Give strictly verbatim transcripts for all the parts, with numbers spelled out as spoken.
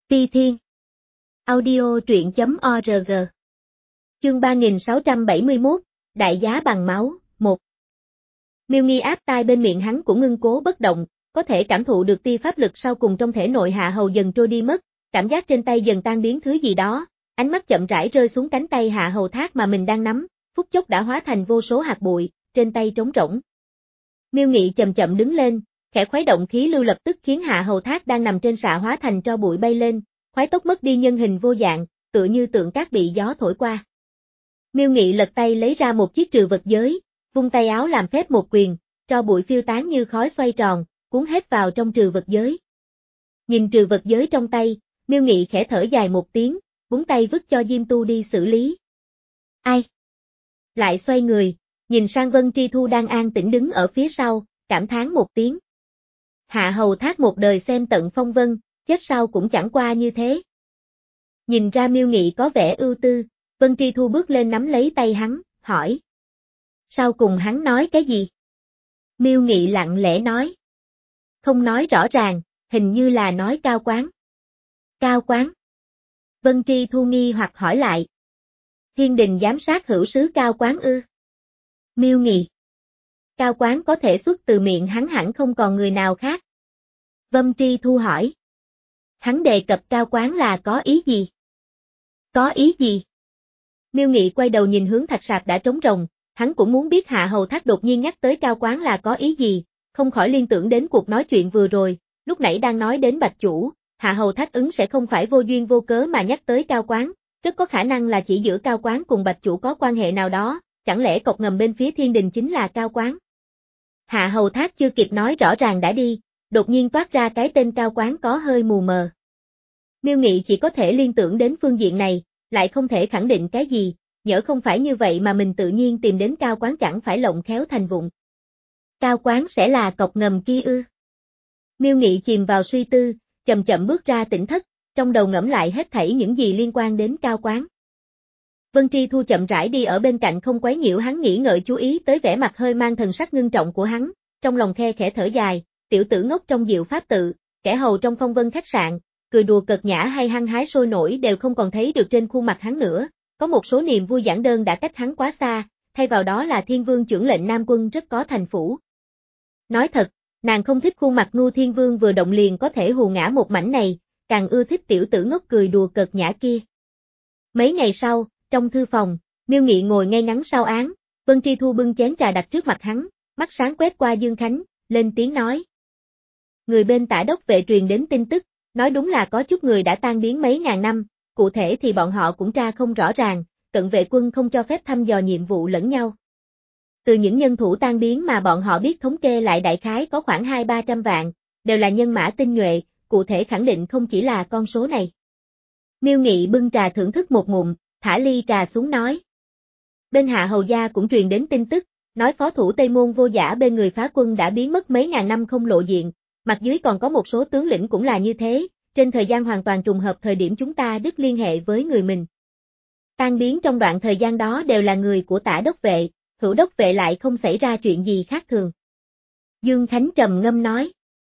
Ti Thiên Audio truyện chấm org. Chương ba nghìn sáu trăm bảy mươi mốt, Đại giá bằng máu, một. Miêu Nghi áp tai bên miệng hắn cũng ngưng cố bất động, có thể cảm thụ được tia pháp lực sau cùng trong thể nội Hạ Hầu dần trôi đi mất, cảm giác trên tay dần tan biến thứ gì đó, ánh mắt chậm rãi rơi xuống cánh tay Hạ Hầu Thác mà mình đang nắm, phút chốc đã hóa thành vô số hạt bụi, trên tay trống rỗng. Miêu Nghị chậm chậm đứng lên, khẽ khuấy động khí lưu lập tức khiến Hạ Hầu Thác đang nằm trên sạ hóa thành tro bụi bay lên, khoái tốc mất đi nhân hình vô dạng, tựa như tượng cát bị gió thổi qua. Miêu Nghị lật tay lấy ra một chiếc trừ vật giới, vung tay áo làm phép một quyền, tro bụi phiêu tán như khói xoay tròn, cuốn hết vào trong trừ vật giới. Nhìn trừ vật giới trong tay, Miêu Nghị khẽ thở dài một tiếng, búng tay vứt cho Diêm Tu đi xử lý. Ai? Lại xoay người, nhìn sang Vân Tri Thu đang an tĩnh đứng ở phía sau, cảm thán một tiếng. Hạ Hầu Thác một đời xem tận phong vân, chết sau cũng chẳng qua như thế. Nhìn ra Miêu Nghị có vẻ ưu tư, Vân Tri Thu bước lên nắm lấy tay hắn, hỏi. Sau cùng hắn nói cái gì? Miêu Nghị lặng lẽ nói. Không nói rõ ràng, hình như là nói cao quán. Cao quán? Vân Tri Thu nghi hoặc hỏi lại. Thiên đình giám sát hữu sứ cao quán ư? Miêu Nghị. Cao quán có thể xuất từ miệng hắn hẳn không còn người nào khác. Vân Tri Thu hỏi. Hắn đề cập cao quán là có ý gì? Có ý gì? Miêu Nghị quay đầu nhìn hướng thạch sạp đã trống rỗng, hắn cũng muốn biết Hạ Hầu Thác đột nhiên nhắc tới cao quán là có ý gì, không khỏi liên tưởng đến cuộc nói chuyện vừa rồi, lúc nãy đang nói đến Bạch Chủ, Hạ Hầu Thác ứng sẽ không phải vô duyên vô cớ mà nhắc tới cao quán, rất có khả năng là chỉ giữa cao quán cùng Bạch Chủ có quan hệ nào đó, chẳng lẽ cọc ngầm bên phía thiên đình chính là cao quán? Hạ Hầu Thác chưa kịp nói rõ ràng đã đi, đột nhiên toát ra cái tên cao quán có hơi mù mờ. Miêu Nghị chỉ có thể liên tưởng đến phương diện này, lại không thể khẳng định cái gì, nhỡ không phải như vậy mà mình tự nhiên tìm đến cao quán chẳng phải lộng khéo thành vụng. Cao quán sẽ là cọc ngầm kia ư? Miêu Nghị chìm vào suy tư, chậm chậm bước ra tỉnh thất, trong đầu ngẫm lại hết thảy những gì liên quan đến cao quán. Vân Tri Thu chậm rãi đi ở bên cạnh không quấy nhiễu hắn nghĩ ngợi chú ý tới vẻ mặt hơi mang thần sắc ngưng trọng của hắn, trong lòng khe khẽ thở dài, tiểu tử ngốc trong diệu pháp tự, kẻ hầu trong phong vân khách sạn, cười đùa cợt nhã hay hăng hái sôi nổi đều không còn thấy được trên khuôn mặt hắn nữa, có một số niềm vui giản đơn đã cách hắn quá xa, thay vào đó là Thiên Vương trưởng lệnh Nam Quân rất có thành phủ. Nói thật, nàng không thích khuôn mặt ngu Thiên Vương vừa động liền có thể hù ngã một mảnh này, càng ưa thích tiểu tử ngốc cười đùa cợt nhã kia. Mấy ngày sau, trong thư phòng, Miêu Nghị ngồi ngay ngắn sau án, Vân Tri Thu bưng chén trà đặt trước mặt hắn, mắt sáng quét qua Dương Khánh, lên tiếng nói. Người bên Tả Đốc Vệ truyền đến tin tức, nói đúng là có chút người đã tan biến mấy ngàn năm, cụ thể thì bọn họ cũng tra không rõ ràng, Cận Vệ quân không cho phép thăm dò nhiệm vụ lẫn nhau. Từ những nhân thủ tan biến mà bọn họ biết thống kê lại đại khái có khoảng hai ba trăm vạn, đều là nhân mã tinh nhuệ, cụ thể khẳng định không chỉ là con số này. Miêu Nghị bưng trà thưởng thức một ngụm, thả ly trà xuống nói. Bên Hạ Hầu gia cũng truyền đến tin tức, nói phó thủ Tây Môn Vô Giả bên người phá quân đã biến mất mấy ngàn năm không lộ diện, mặt dưới còn có một số tướng lĩnh cũng là như thế, trên thời gian hoàn toàn trùng hợp thời điểm chúng ta đứt liên hệ với người mình. Tan biến trong đoạn thời gian đó đều là người của Tả Đốc Vệ, Hữu Đốc Vệ lại không xảy ra chuyện gì khác thường. Dương Khánh trầm ngâm nói.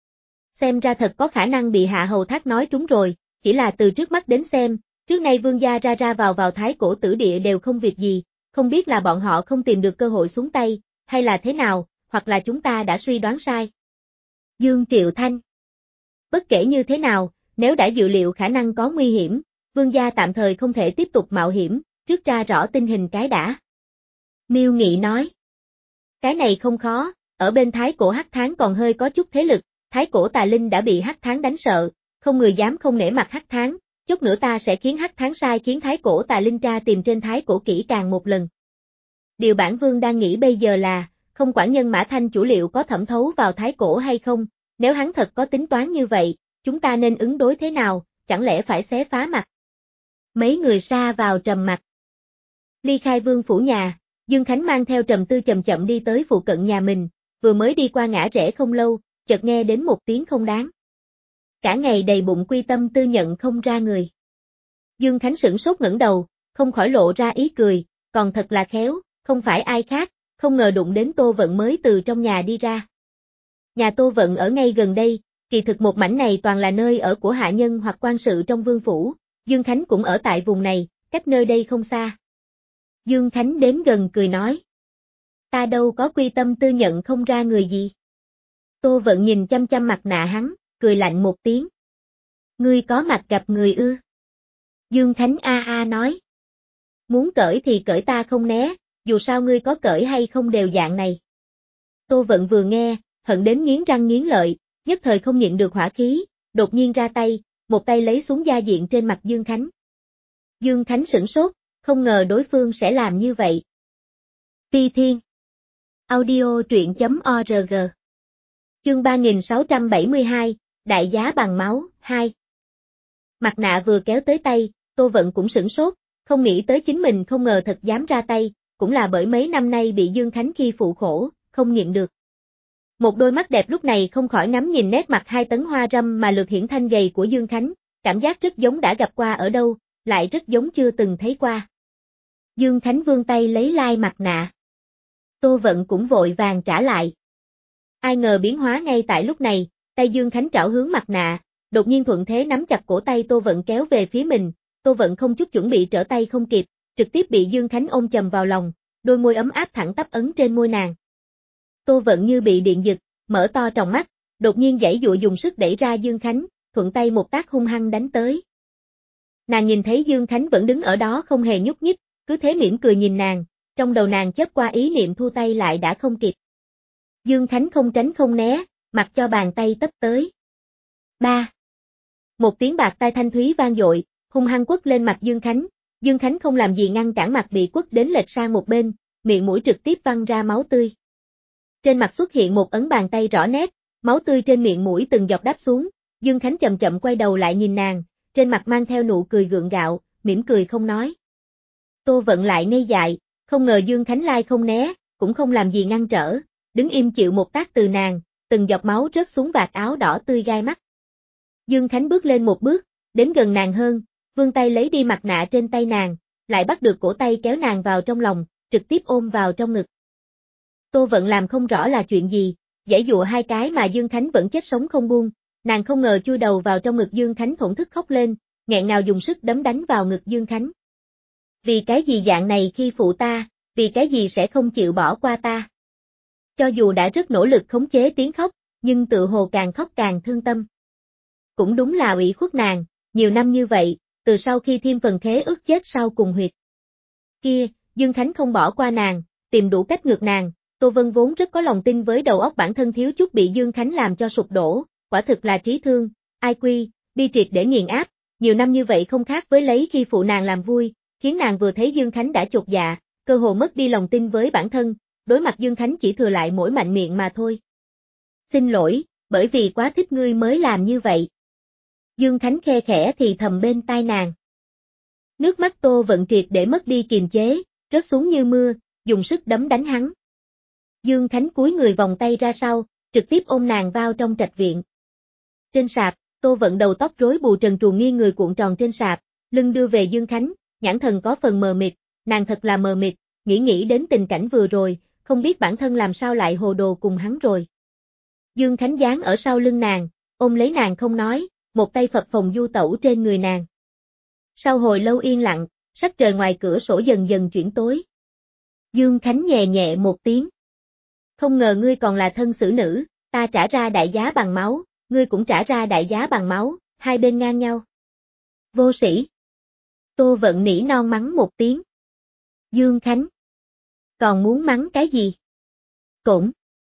Xem ra thật có khả năng bị Hạ Hầu Thác nói trúng rồi, chỉ là từ trước mắt đến xem, trước nay vương gia ra ra vào vào Thái Cổ Tử Địa đều không việc gì, không biết là bọn họ không tìm được cơ hội xuống tay, hay là thế nào, hoặc là chúng ta đã suy đoán sai. Dương Triệu Thanh. Bất kể như thế nào, nếu đã dự liệu khả năng có nguy hiểm, vương gia tạm thời không thể tiếp tục mạo hiểm, trước ra rõ tình hình cái đã. Miêu Nghị nói. Cái này không khó, ở bên Thái Cổ Hắc Thán còn hơi có chút thế lực, Thái Cổ Tà Linh đã bị Hắc Thán đánh sợ, không người dám không nể mặt Hắc Thán, chút nữa ta sẽ khiến Hắc Thán sai khiến Thái Cổ Tà Linh tra tìm trên Thái Cổ kỹ càng một lần. Điều bản vương đang nghĩ bây giờ là, không quản nhân Mã Thanh chủ liệu có thẩm thấu vào Thái Cổ hay không, nếu hắn thật có tính toán như vậy, chúng ta nên ứng đối thế nào, chẳng lẽ phải xé phá mặt. Mấy người sa vào trầm mặc. Ly khai vương phủ nhà, Dương Khánh mang theo trầm tư chậm chậm đi tới phụ cận nhà mình, vừa mới đi qua ngã rẽ không lâu, chợt nghe đến một tiếng không đáng. Cả ngày đầy bụng quy tâm tư nhận không ra người. Dương Khánh sửng sốt ngẩng đầu, không khỏi lộ ra ý cười, còn thật là khéo, không phải ai khác, không ngờ đụng đến Tô Vận mới từ trong nhà đi ra. Nhà Tô Vận ở ngay gần đây, Kỳ thực một mảnh này toàn là nơi ở của hạ nhân hoặc quan sự trong vương phủ, Dương Khánh cũng ở tại vùng này, cách nơi đây không xa. Dương Khánh đến gần cười nói. Ta đâu có quy tâm tư nhận không ra người gì. Tô Vận nhìn chăm chăm mặt nạ hắn, cười lạnh một tiếng. Ngươi có mặt gặp người ư? Dương Khánh a a nói. Muốn cởi thì cởi ta không né, dù sao ngươi có cởi hay không đều dạng này. Tô Vận vừa nghe, hận đến nghiến răng nghiến lợi, nhất thời không nhịn được hỏa khí, đột nhiên ra tay, một tay lấy xuống da diện trên mặt Dương Khánh. Dương Khánh sửng sốt, không ngờ đối phương sẽ làm như vậy. Phi Thiên Audio truyện chấm org Chương ba nghìn sáu trăm bảy mươi hai, Đại giá bằng máu, hai. Mặt nạ vừa kéo tới tay, Tô Vận cũng sửng sốt, không nghĩ tới chính mình không ngờ thật dám ra tay, cũng là bởi mấy năm nay bị Dương Khánh khi phụ khổ, không nhịn được. Một đôi mắt đẹp lúc này không khỏi ngắm nhìn nét mặt hai tấn hoa râm mà lược hiển thanh gầy của Dương Khánh, cảm giác rất giống đã gặp qua ở đâu, lại rất giống chưa từng thấy qua. Dương Khánh vươn tay lấy lai mặt nạ. Tô Vận cũng vội vàng trả lại. Ai ngờ biến hóa ngay tại lúc này, tay Dương Khánh trảo hướng mặt nạ, đột nhiên thuận thế nắm chặt cổ tay Tô Vận kéo về phía mình, Tô Vận không chút chuẩn bị trở tay không kịp, trực tiếp bị Dương Khánh ôm chầm vào lòng, đôi môi ấm áp thẳng tắp ấn trên môi nàng. Tô Vận như bị điện giật, mở to tròng mắt, đột nhiên giãy giụa dùng sức đẩy ra Dương Khánh, thuận tay một tác hung hăng đánh tới. Nàng nhìn thấy Dương Khánh vẫn đứng ở đó không hề nhúc nhích, cứ thế mỉm cười nhìn nàng, trong đầu nàng chớp qua ý niệm thu tay lại đã không kịp. Dương Khánh không tránh không né, mặc cho bàn tay tấp tới. Ba. Một tiếng bạc tai thanh thúy vang dội, hung hăng quất lên mặt Dương Khánh, Dương Khánh không làm gì ngăn cản mặt bị quất đến lệch sang một bên, miệng mũi trực tiếp văng ra máu tươi. Trên mặt xuất hiện một ấn bàn tay rõ nét, máu tươi trên miệng mũi từng giọt đáp xuống, Dương Khánh chậm chậm quay đầu lại nhìn nàng, trên mặt mang theo nụ cười gượng gạo, mỉm cười không nói. Tô Vận lại ngây dại, không ngờ Dương Khánh lai không né, cũng không làm gì ngăn trở, đứng im chịu một tác từ nàng, từng giọt máu rớt xuống vạt áo đỏ tươi gai mắt. Dương Khánh bước lên một bước, đến gần nàng hơn, vươn tay lấy đi mặt nạ trên tay nàng, lại bắt được cổ tay kéo nàng vào trong lòng, trực tiếp ôm vào trong ngực. Tô Vận làm không rõ là chuyện gì, giãy giụa hai cái mà Dương Khánh vẫn chết sống không buông, nàng không ngờ chui đầu vào trong ngực Dương Khánh thổn thức khóc lên, nghẹn ngào dùng sức đấm đánh vào ngực Dương Khánh. Vì cái gì dạng này khi phụ ta, vì cái gì sẽ không chịu bỏ qua ta. Cho dù đã rất nỗ lực khống chế tiếng khóc, nhưng tự hồ càng khóc càng thương tâm. Cũng đúng là ủy khuất nàng, nhiều năm như vậy, từ sau khi thêm phần khế ước chết sau cùng huyệt. Kia, Dương Khánh không bỏ qua nàng, tìm đủ cách ngược nàng, Tô Vân vốn rất có lòng tin với đầu óc bản thân thiếu chút bị Dương Khánh làm cho sụp đổ, quả thực là trí thương, ai quy, bi triệt để nghiền áp, nhiều năm như vậy không khác với lấy khi phụ nàng làm vui, khiến nàng vừa thấy Dương Khánh đã chột dạ, cơ hồ mất đi lòng tin với bản thân, đối mặt Dương Khánh chỉ thừa lại mỗi mạnh miệng mà thôi. Xin lỗi, bởi vì quá thích ngươi mới làm như vậy. Dương Khánh khe khẽ thì thầm bên tai nàng. Nước mắt Tô Vận triệt để mất đi kiềm chế, rớt xuống như mưa, dùng sức đấm đánh hắn. Dương Khánh cúi người vòng tay ra sau, trực tiếp ôm nàng vào trong trạch viện. Trên sạp, Tô Vận đầu tóc rối bù trần truồng nghiêng người cuộn tròn trên sạp, lưng đưa về Dương Khánh, nhãn thần có phần mờ mịt, nàng thật là mờ mịt, nghĩ nghĩ đến tình cảnh vừa rồi, không biết bản thân làm sao lại hồ đồ cùng hắn rồi. Dương Khánh dán ở sau lưng nàng, ôm lấy nàng không nói, một tay phập phồng du tẩu trên người nàng. Sau hồi lâu yên lặng, sắc trời ngoài cửa sổ dần dần chuyển tối. Dương Khánh nhẹ nhẹ một tiếng. Không ngờ ngươi còn là thân xử nữ, ta trả ra đại giá bằng máu, ngươi cũng trả ra đại giá bằng máu, hai bên ngang nhau. Vô sĩ. Tô Vận nỉ non mắng một tiếng. Dương Khánh. Còn muốn mắng cái gì? Cũng.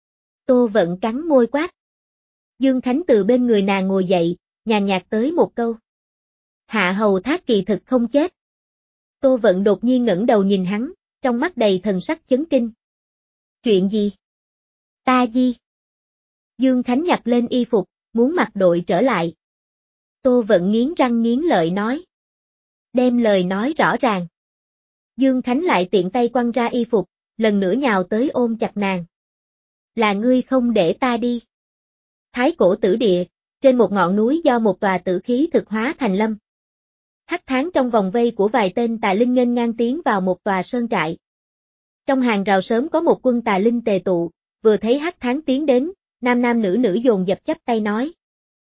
Tô Vận cắn môi quát. Dương Khánh từ bên người nàng ngồi dậy, nhàn nhạt tới một câu. Hạ hầu thác kỳ thực không chết. Tô Vận đột nhiên ngẩng đầu nhìn hắn, trong mắt đầy thần sắc chấn kinh. Chuyện gì? Ta gì? Dương Khánh nhặt lên y phục, muốn mặc đội trở lại. Tô Vận nghiến răng nghiến lợi nói. Đem lời nói rõ ràng. Dương Khánh lại tiện tay quăng ra y phục, lần nữa nhào tới ôm chặt nàng. Là ngươi không để ta đi. Thái cổ tử địa, trên một ngọn núi do một tòa tử khí thực hóa thành lâm. Hắc Tháng trong vòng vây của vài tên tà linh nghênh ngang tiến vào một tòa sơn trại. Trong hàng rào sớm có một quân tà linh tề tụ, vừa thấy Hắc Tháng tiến đến, nam nam nữ nữ dồn dập chắp tay nói.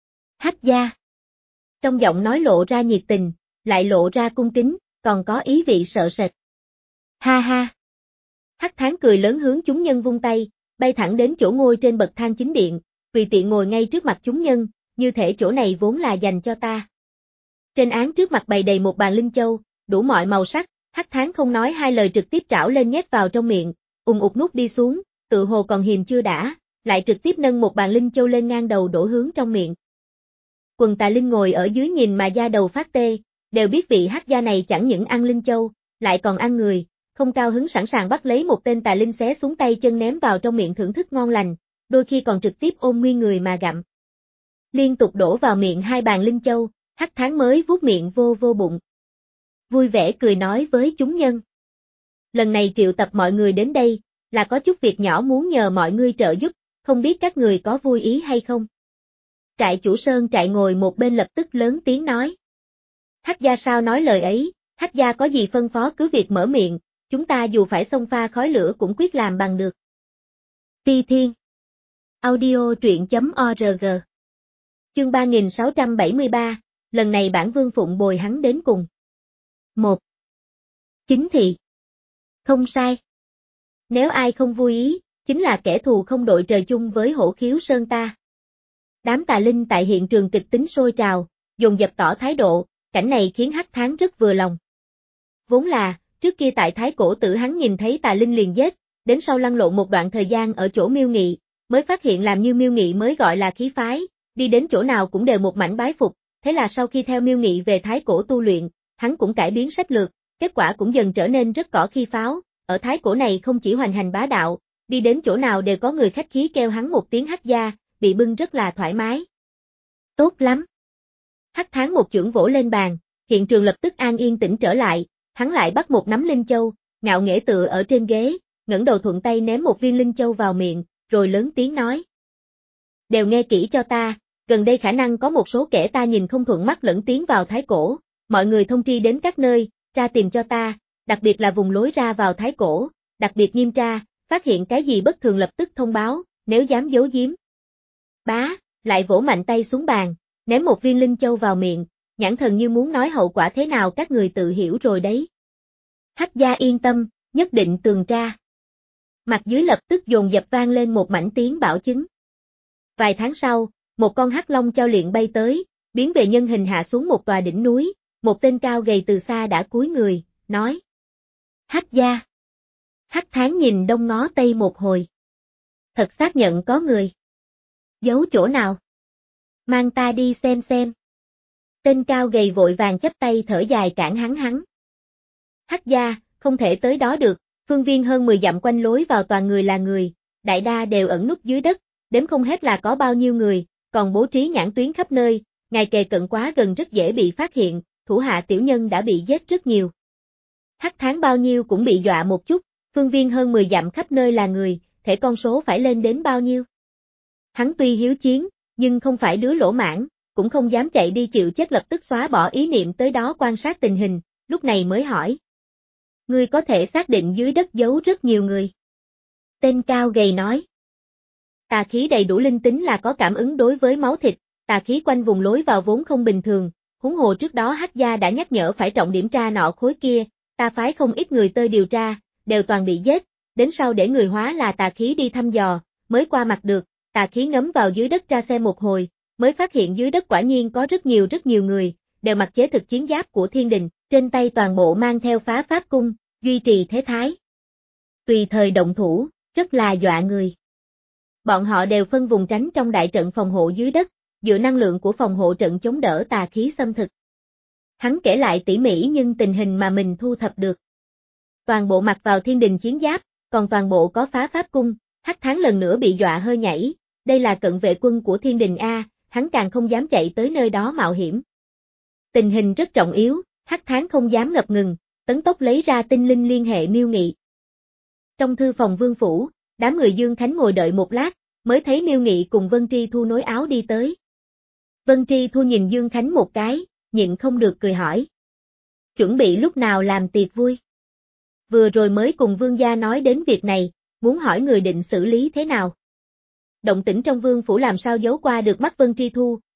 Hách gia. Trong giọng nói lộ ra nhiệt tình, lại lộ ra cung kính, còn có ý vị sợ sệt. Ha ha. Hách Thán cười lớn hướng chúng nhân vung tay, bay thẳng đến chỗ ngồi trên bậc thang chính điện, tùy tiện ngồi ngay trước mặt chúng nhân, như thể chỗ này vốn là dành cho ta. Trên án trước mặt bày đầy một bàn linh châu, đủ mọi màu sắc, Hách Thán không nói hai lời trực tiếp trảo lên nhét vào trong miệng, ùng ục nuốt đi xuống, tự hồ còn hiềm chưa đã, lại trực tiếp nâng một bàn linh châu lên ngang đầu đổ hướng trong miệng. Quần Tà Linh ngồi ở dưới nhìn mà da đầu phát tê, đều biết vị Hách gia này chẳng những ăn linh châu, lại còn ăn người, không cao hứng sẵn sàng bắt lấy một tên tà linh xé xuống tay chân ném vào trong miệng thưởng thức ngon lành, đôi khi còn trực tiếp ôm nguyên người mà gặm. Liên tục đổ vào miệng hai bàn linh châu, Hách Thán mới vuốt miệng vô vô bụng. Vui vẻ cười nói với chúng nhân. Lần này triệu tập mọi người đến đây, là có chút việc nhỏ muốn nhờ mọi người trợ giúp, không biết các người có vui ý hay không? Trại chủ Sơn Trại ngồi một bên lập tức lớn tiếng nói. Hách gia sao nói lời ấy, Hách gia có gì phân phó cứ việc mở miệng, chúng ta dù phải xông pha khói lửa cũng quyết làm bằng được. Ti Thiên. Audio truyện chấm org. Chương ba nghìn sáu trăm bảy mươi ba, lần này bản vương phụng bồi hắn đến cùng. một. Chính thị. Không sai. Nếu ai không vui ý, chính là kẻ thù không đội trời chung với Hổ Khiếu Sơn ta. Đám tà linh tại hiện trường kịch tính sôi trào, dồn dập tỏ thái độ, cảnh này khiến Hách Thán rất vừa lòng. Vốn là, trước kia tại Thái Cổ Tử hắn nhìn thấy tà linh liền giết, đến sau lăn lộn một đoạn thời gian ở chỗ Miêu Nghị, mới phát hiện làm như Miêu Nghị mới gọi là khí phái, đi đến chỗ nào cũng đều một mảnh bái phục, thế là sau khi theo Miêu Nghị về Thái Cổ tu luyện, hắn cũng cải biến sách lược, kết quả cũng dần trở nên rất cỏ khi pháo, ở Thái Cổ này không chỉ hoành hành bá đạo, đi đến chỗ nào đều có người khách khí kêu hắn một tiếng Hách gia, bị bưng rất là thoải mái. Tốt lắm. Hách Thán một chưởng vỗ lên bàn, hiện trường lập tức an yên tĩnh trở lại, hắn lại bắt một nắm linh châu, ngạo nghễ tựa ở trên ghế, ngẩng đầu thuận tay ném một viên linh châu vào miệng, rồi lớn tiếng nói. Đều nghe kỹ cho ta, gần đây khả năng có một số kẻ ta nhìn không thuận mắt lẫn tiến vào Thái Cổ, mọi người thông tri đến các nơi, tra tìm cho ta, đặc biệt là vùng lối ra vào Thái Cổ, đặc biệt nghiêm tra, phát hiện cái gì bất thường lập tức thông báo, nếu dám giấu giếm. Bá, lại vỗ mạnh tay xuống bàn, ném một viên linh châu vào miệng, nhãn thần như muốn nói hậu quả thế nào các người tự hiểu rồi đấy. Hách gia yên tâm, nhất định tường tra. Mặt dưới lập tức dồn dập vang lên một mảnh tiếng bảo chứng. Vài tháng sau, một con hắc long chao liệng bay tới, biến về nhân hình hạ xuống một tòa đỉnh núi, một tên cao gầy từ xa đã cúi người, nói. Hách gia. Hách Thán nhìn đông ngó tây một hồi. Thật xác nhận có người. Giấu chỗ nào? Mang ta đi xem xem. Tên cao gầy vội vàng chắp tay thở dài cản hắn hắn. Hách gia, không thể tới đó được, phương viên hơn mười dặm quanh lối vào toàn người là người, đại đa đều ẩn núp dưới đất, đếm không hết là có bao nhiêu người, còn bố trí nhãn tuyến khắp nơi, ngài kề cận quá gần rất dễ bị phát hiện, thủ hạ tiểu nhân đã bị giết rất nhiều. Hách Thán bao nhiêu cũng bị dọa một chút, phương viên hơn mười dặm khắp nơi là người, thể con số phải lên đến bao nhiêu. Hắn tuy hiếu chiến, nhưng không phải đứa lỗ mãn, cũng không dám chạy đi chịu chết lập tức xóa bỏ ý niệm tới đó quan sát tình hình, lúc này mới hỏi. Ngươi có thể xác định dưới đất giấu rất nhiều người. Tên cao gầy nói. Tà khí đầy đủ linh tính là có cảm ứng đối với máu thịt, tà khí quanh vùng lối vào vốn không bình thường, huống hồ trước đó Hách gia đã nhắc nhở phải trọng điểm tra nọ khối kia, ta phái không ít người tới điều tra, đều toàn bị giết, đến sau để người hóa là tà khí đi thăm dò, mới qua mặt được, tà khí ngấm vào dưới đất tra xem một hồi, mới phát hiện dưới đất quả nhiên có rất nhiều rất nhiều người, đều mặc chế thực chiến giáp của thiên đình, trên tay toàn bộ mang theo phá pháp cung, duy trì thế thái. Tùy thời động thủ, rất là dọa người. Bọn họ đều phân vùng tránh trong đại trận phòng hộ dưới đất, dựa năng lượng của phòng hộ trận chống đỡ tà khí xâm thực. Hắn kể lại tỉ mỉ nhưng tình hình mà mình thu thập được. Toàn bộ mặc vào thiên đình chiến giáp, còn toàn bộ có phá pháp cung, Hách Thán lần nữa bị dọa hơi nhảy, đây là cận vệ quân của thiên đình A, hắn càng không dám chạy tới nơi đó mạo hiểm. Tình hình rất trọng yếu, Hách Thán không dám ngập ngừng, tấn tốc lấy ra tinh linh liên hệ Miêu Nghị. Trong thư phòng vương phủ, đám người Dương Khánh ngồi đợi một lát, mới thấy Miêu Nghị cùng Vân Tri Thu nối áo đi tới. Vân Tri Thu nhìn Dương Khánh một cái, nhịn không được cười hỏi. Chuẩn bị lúc nào làm tiệc vui? Vừa rồi mới cùng vương gia nói đến việc này, muốn hỏi người định xử lý thế nào. Động tĩnh trong vương phủ làm sao giấu qua được mắt Vân Tri Thu,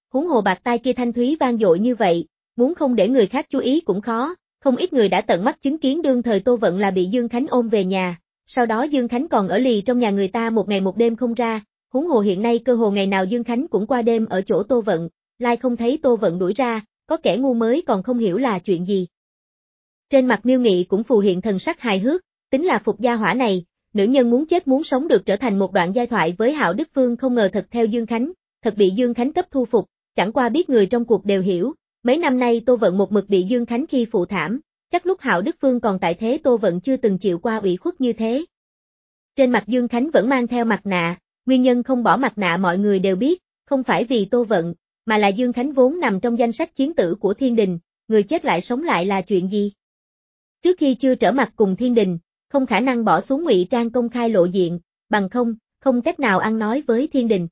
huống hồ bạc tai kia thanh thúy vang dội như vậy, muốn không để người khác chú ý cũng khó, không ít người đã tận mắt chứng kiến đương thời Tô Vận là bị Dương Khánh ôm về nhà, sau đó Dương Khánh còn ở lì trong nhà người ta một ngày một đêm không ra, huống hồ hiện nay cơ hồ ngày nào Dương Khánh cũng qua đêm ở chỗ Tô Vận, lai không thấy Tô Vận đuổi ra, có kẻ ngu mới còn không hiểu là chuyện gì. Trên mặt Miêu Nghị cũng phù hiện thần sắc hài hước, tính là phục gia hỏa này, nữ nhân muốn chết muốn sống được trở thành một đoạn giai thoại với Hạo Đức Phương không ngờ thật theo Dương Khánh, thật bị Dương Khánh cấp thu phục, chẳng qua biết người trong cuộc đều hiểu, mấy năm nay Tô Vận một mực bị Dương Khánh khi phụ thảm, chắc lúc Hạo Đức Phương còn tại thế Tô Vận chưa từng chịu qua ủy khuất như thế. Trên mặt Dương Khánh vẫn mang theo mặt nạ, nguyên nhân không bỏ mặt nạ mọi người đều biết, không phải vì Tô Vận, mà là Dương Khánh vốn nằm trong danh sách chiến tử của Thiên Đình, người chết lại sống lại là chuyện gì? Trước khi chưa trở mặt cùng Thiên Đình, không khả năng bỏ xuống ngụy trang công khai lộ diện, bằng không, không cách nào ăn nói với Thiên Đình.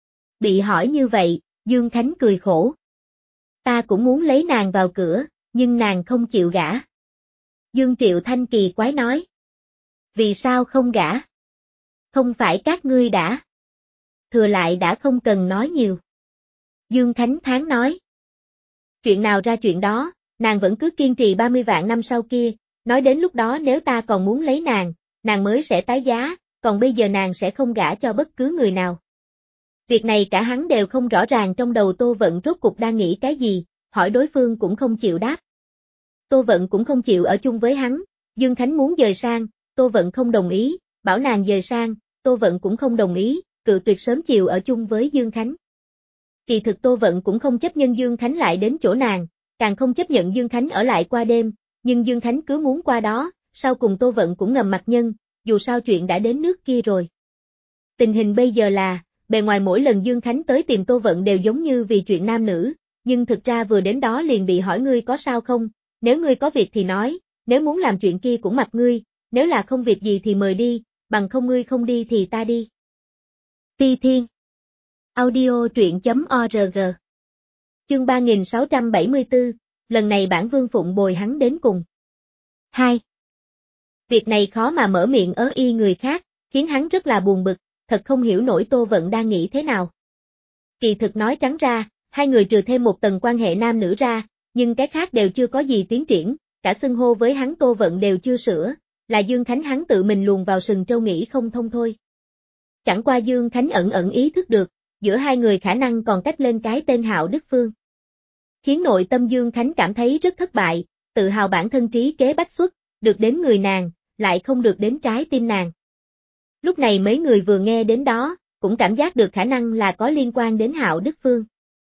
Bị hỏi như vậy, Dương Khánh cười khổ. Ta cũng muốn lấy nàng vào cửa, nhưng nàng không chịu gả. Dương Triệu Thanh kỳ quái nói. Vì sao không gả? Không phải các ngươi đã. Thừa lại đã không cần nói nhiều. Dương Khánh Thán nói. Chuyện nào ra chuyện đó, nàng vẫn cứ kiên trì ba mươi vạn năm sau kia, nói đến lúc đó nếu ta còn muốn lấy nàng, nàng mới sẽ tái giá, còn bây giờ nàng sẽ không gả cho bất cứ người nào. Việc này cả hắn đều không rõ ràng trong đầu Tô Vận rốt cục đang nghĩ cái gì, hỏi đối phương cũng không chịu đáp. Tô Vận cũng không chịu ở chung với hắn, Dương Khánh muốn dời sang, Tô Vận không đồng ý, bảo nàng dời sang, Tô Vận cũng không đồng ý, cự tuyệt sớm chiều ở chung với Dương Khánh. Kỳ thực Tô Vận cũng không chấp nhận Dương Khánh lại đến chỗ nàng, càng không chấp nhận Dương Khánh ở lại qua đêm, nhưng Dương Khánh cứ muốn qua đó, sau cùng Tô Vận cũng ngầm mặt nhân, dù sao chuyện đã đến nước kia rồi. Tình hình bây giờ là, bề ngoài mỗi lần Dương Khánh tới tìm Tô Vận đều giống như vì chuyện nam nữ, nhưng thực ra vừa đến đó liền bị hỏi ngươi có sao không, nếu ngươi có việc thì nói, nếu muốn làm chuyện kia cũng mặc ngươi, nếu là không việc gì thì mời đi, bằng không ngươi không đi thì ta đi. Ti Thiên Audio truyện.org Chương ba nghìn sáu trăm bảy mươi tư, lần này bản vương phụng bồi hắn đến cùng. hai. Việc này khó mà mở miệng ớ y người khác, khiến hắn rất là buồn bực, thật không hiểu nổi Tô Vận đang nghĩ thế nào. Kỳ thực nói trắng ra, hai người trừ thêm một tầng quan hệ nam nữ ra, nhưng cái khác đều chưa có gì tiến triển, cả xưng hô với hắn Tô Vận đều chưa sửa, là Dương Khánh hắn tự mình luồn vào sừng trâu nghĩ không thông thôi. Chẳng qua Dương Khánh ẩn ẩn ý thức được, giữa hai người khả năng còn cách lên cái tên Hạo Đức Phương. Khiến nội tâm Dương Khánh cảm thấy rất thất bại, tự hào bản thân trí kế bách xuất, được đến người nàng, lại không được đến trái tim nàng. Lúc này mấy người vừa nghe đến đó, cũng cảm giác được khả năng là có liên quan đến Hạo Đức Phương.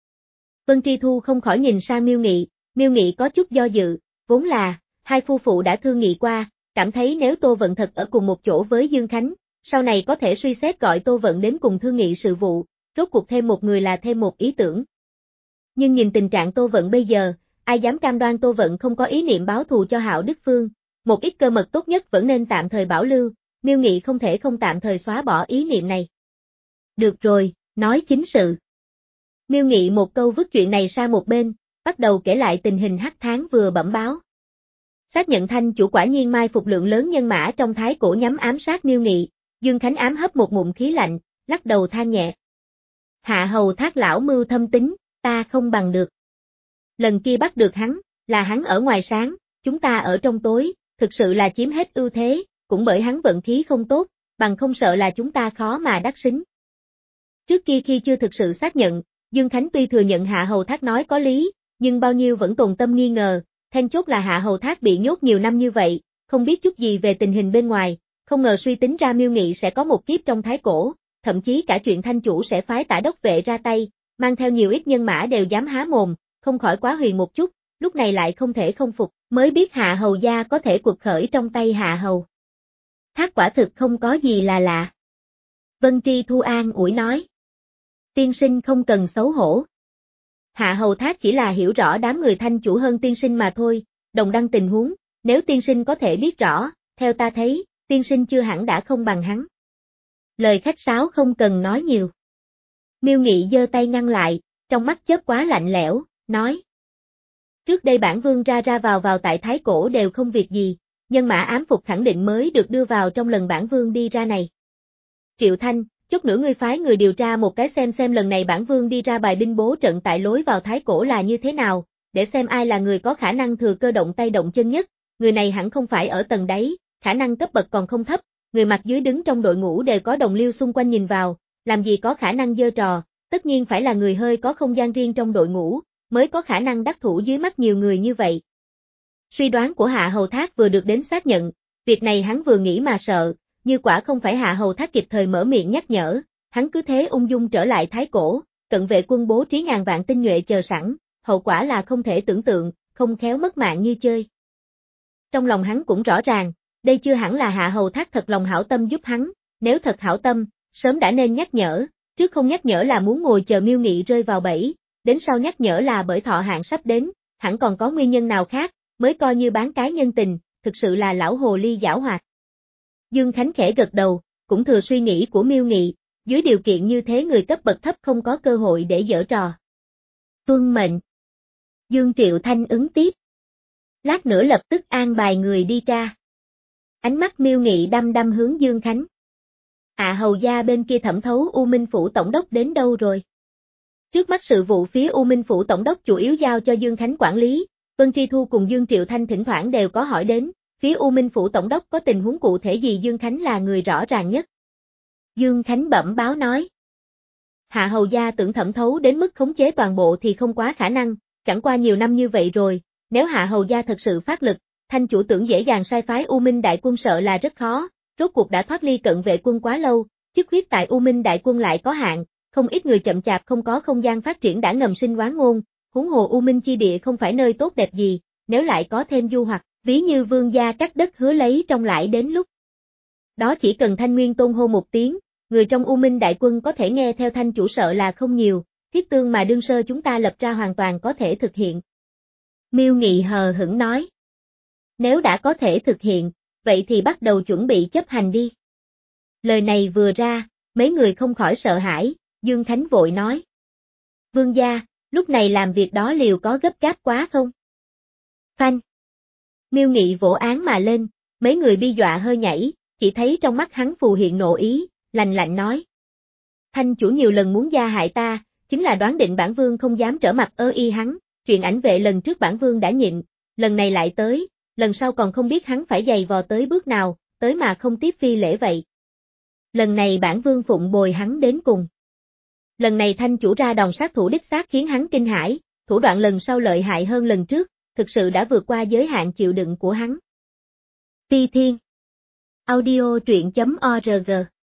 Vân Tri Thu không khỏi nhìn sang Miêu Nghị, Miêu Nghị có chút do dự, vốn là, hai phu phụ đã thương nghị qua, cảm thấy nếu Tô Vận thật ở cùng một chỗ với Dương Khánh, sau này có thể suy xét gọi Tô Vận đến cùng thương nghị sự vụ, rốt cuộc thêm một người là thêm một ý tưởng. Nhưng nhìn tình trạng Tô Vận bây giờ, ai dám cam đoan Tô Vận không có ý niệm báo thù cho Hạo Đức Phương, một ít cơ mật tốt nhất vẫn nên tạm thời bảo lưu, Miêu Nghị không thể không tạm thời xóa bỏ ý niệm này. Được rồi, nói chính sự. Miêu Nghị một câu vứt chuyện này sang một bên, bắt đầu kể lại tình hình hắc tháng vừa bẩm báo. Xác nhận Thanh chủ quả nhiên mai phục lượng lớn nhân mã trong thái cổ nhắm ám sát Miêu Nghị, Dương Khánh ám hấp một ngụm khí lạnh, lắc đầu than nhẹ. Hạ hầu Thác lão mưu thâm tính, ta không bằng được. Lần kia bắt được hắn, là hắn ở ngoài sáng, chúng ta ở trong tối, thực sự là chiếm hết ưu thế, cũng bởi hắn vận khí không tốt, bằng không sợ là chúng ta khó mà đắc xính. Trước kia khi chưa thực sự xác nhận, Dương Khánh tuy thừa nhận Hạ hầu Thác nói có lý, nhưng bao nhiêu vẫn tồn tâm nghi ngờ, then chốt là Hạ hầu Thác bị nhốt nhiều năm như vậy, không biết chút gì về tình hình bên ngoài, không ngờ suy tính ra Miêu Nghị sẽ có một kiếp trong thái cổ, thậm chí cả chuyện Thanh chủ sẽ phái Tả đốc vệ ra tay, mang theo nhiều ít nhân mã đều dám há mồm, không khỏi quá huyền một chút, lúc này lại không thể không phục, mới biết Hạ hầu gia có thể quật khởi trong tay Hạ hầu Thác quả thực không có gì là lạ. Vân Tri Thu an ủi nói. Tiên sinh không cần xấu hổ. Hạ hầu Thác chỉ là hiểu rõ đám người Thanh chủ hơn tiên sinh mà thôi, đồng đăng tình huống, nếu tiên sinh có thể biết rõ, theo ta thấy, tiên sinh chưa hẳn đã không bằng hắn. Lời khách sáo không cần nói nhiều. Miêu Nghị giơ tay ngăn lại, trong mắt chớp quá lạnh lẽo, nói. Trước đây bản vương ra ra vào vào tại Thái Cổ đều không việc gì, nhân mã ám phục khẳng định mới được đưa vào trong lần bản vương đi ra này. Triệu Thanh, chút nữa ngươi phái người điều tra một cái xem xem lần này bản vương đi ra bài binh bố trận tại lối vào Thái Cổ là như thế nào, để xem ai là người có khả năng thừa cơ động tay động chân nhất, người này hẳn không phải ở tầng đáy, khả năng cấp bậc còn không thấp, người mặt dưới đứng trong đội ngũ đều có đồng liêu xung quanh nhìn vào, làm gì có khả năng giơ trò, tất nhiên phải là người hơi có không gian riêng trong đội ngũ, mới có khả năng đắc thủ dưới mắt nhiều người như vậy. Suy đoán của Hạ Hầu Thác vừa được đến xác nhận, việc này hắn vừa nghĩ mà sợ, như quả không phải Hạ Hầu Thác kịp thời mở miệng nhắc nhở, hắn cứ thế ung dung trở lại Thái Cổ, cận vệ quân bố trí ngàn vạn tinh nhuệ chờ sẵn, hậu quả là không thể tưởng tượng, không khéo mất mạng như chơi. Trong lòng hắn cũng rõ ràng, đây chưa hẳn là Hạ Hầu Thác thật lòng hảo tâm giúp hắn, nếu thật hảo tâm, sớm đã nên nhắc nhở, trước không nhắc nhở là muốn ngồi chờ Miêu Nghị rơi vào bẫy, đến sau nhắc nhở là bởi thọ hạn sắp đến, hẳn còn có nguyên nhân nào khác, mới coi như bán cái nhân tình, thực sự là lão hồ ly giảo hoạt. Dương Khánh khẽ gật đầu, cũng thừa suy nghĩ của Miêu Nghị, dưới điều kiện như thế người cấp bậc thấp không có cơ hội để giở trò. Tuân mệnh. Dương Triệu Thanh ứng tiếp. Lát nữa lập tức an bài người đi tra. Ánh mắt Miêu Nghị đăm đăm hướng Dương Khánh. À hầu gia bên kia thẩm thấu U Minh Phủ Tổng đốc đến đâu rồi? Trước mắt sự vụ phía U Minh Phủ Tổng đốc chủ yếu giao cho Dương Khánh quản lý, Vân Tri Thu cùng Dương Triệu Thanh thỉnh thoảng đều có hỏi đến, phía U Minh Phủ Tổng đốc có tình huống cụ thể gì Dương Khánh là người rõ ràng nhất. Dương Khánh bẩm báo nói. Hạ hầu gia tưởng thẩm thấu đến mức khống chế toàn bộ thì không quá khả năng, chẳng qua nhiều năm như vậy rồi, nếu Hạ hầu gia thật sự phát lực, Thanh chủ tưởng dễ dàng sai phái U Minh Đại Quân sợ là rất khó, rốt cuộc đã thoát ly cận vệ quân quá lâu, chức huyết tại U Minh Đại Quân lại có hạn, không ít người chậm chạp không có không gian phát triển đã ngầm sinh oán ngôn, huống hồ U Minh chi địa không phải nơi tốt đẹp gì, nếu lại có thêm du hoặc, ví như vương gia cắt đất hứa lấy trong lãi đến lúc. Đó chỉ cần Thanh Nguyên Tôn hô một tiếng, người trong U Minh Đại Quân có thể nghe theo Thanh chủ sợ là không nhiều, thiết tương mà đương sơ chúng ta lập ra hoàn toàn có thể thực hiện. Miêu Nghị hờ hững nói. Nếu đã có thể thực hiện, vậy thì bắt đầu chuẩn bị chấp hành đi. Lời này vừa ra, mấy người không khỏi sợ hãi, Dương Khánh vội nói. Vương gia, lúc này làm việc đó liều có gấp gáp quá không? Phanh. Miêu Nghị vỗ án mà lên, mấy người bi dọa hơi nhảy, chỉ thấy trong mắt hắn phù hiện nộ ý, lạnh lạnh nói. Thanh chủ nhiều lần muốn gia hại ta, chính là đoán định bản vương không dám trở mặt ơ y hắn, chuyện ảnh vệ lần trước bản vương đã nhịn, lần này lại tới, lần sau còn không biết hắn phải giày vò tới bước nào, tới mà không tiếp phi lễ vậy. Lần này bản vương phụng bồi hắn đến cùng. Lần này Thanh chủ ra đòn sát thủ đích xác khiến hắn kinh hãi, thủ đoạn lần sau lợi hại hơn lần trước, thực sự đã vượt qua giới hạn chịu đựng của hắn. Phi Thiên Audio truyện chấm org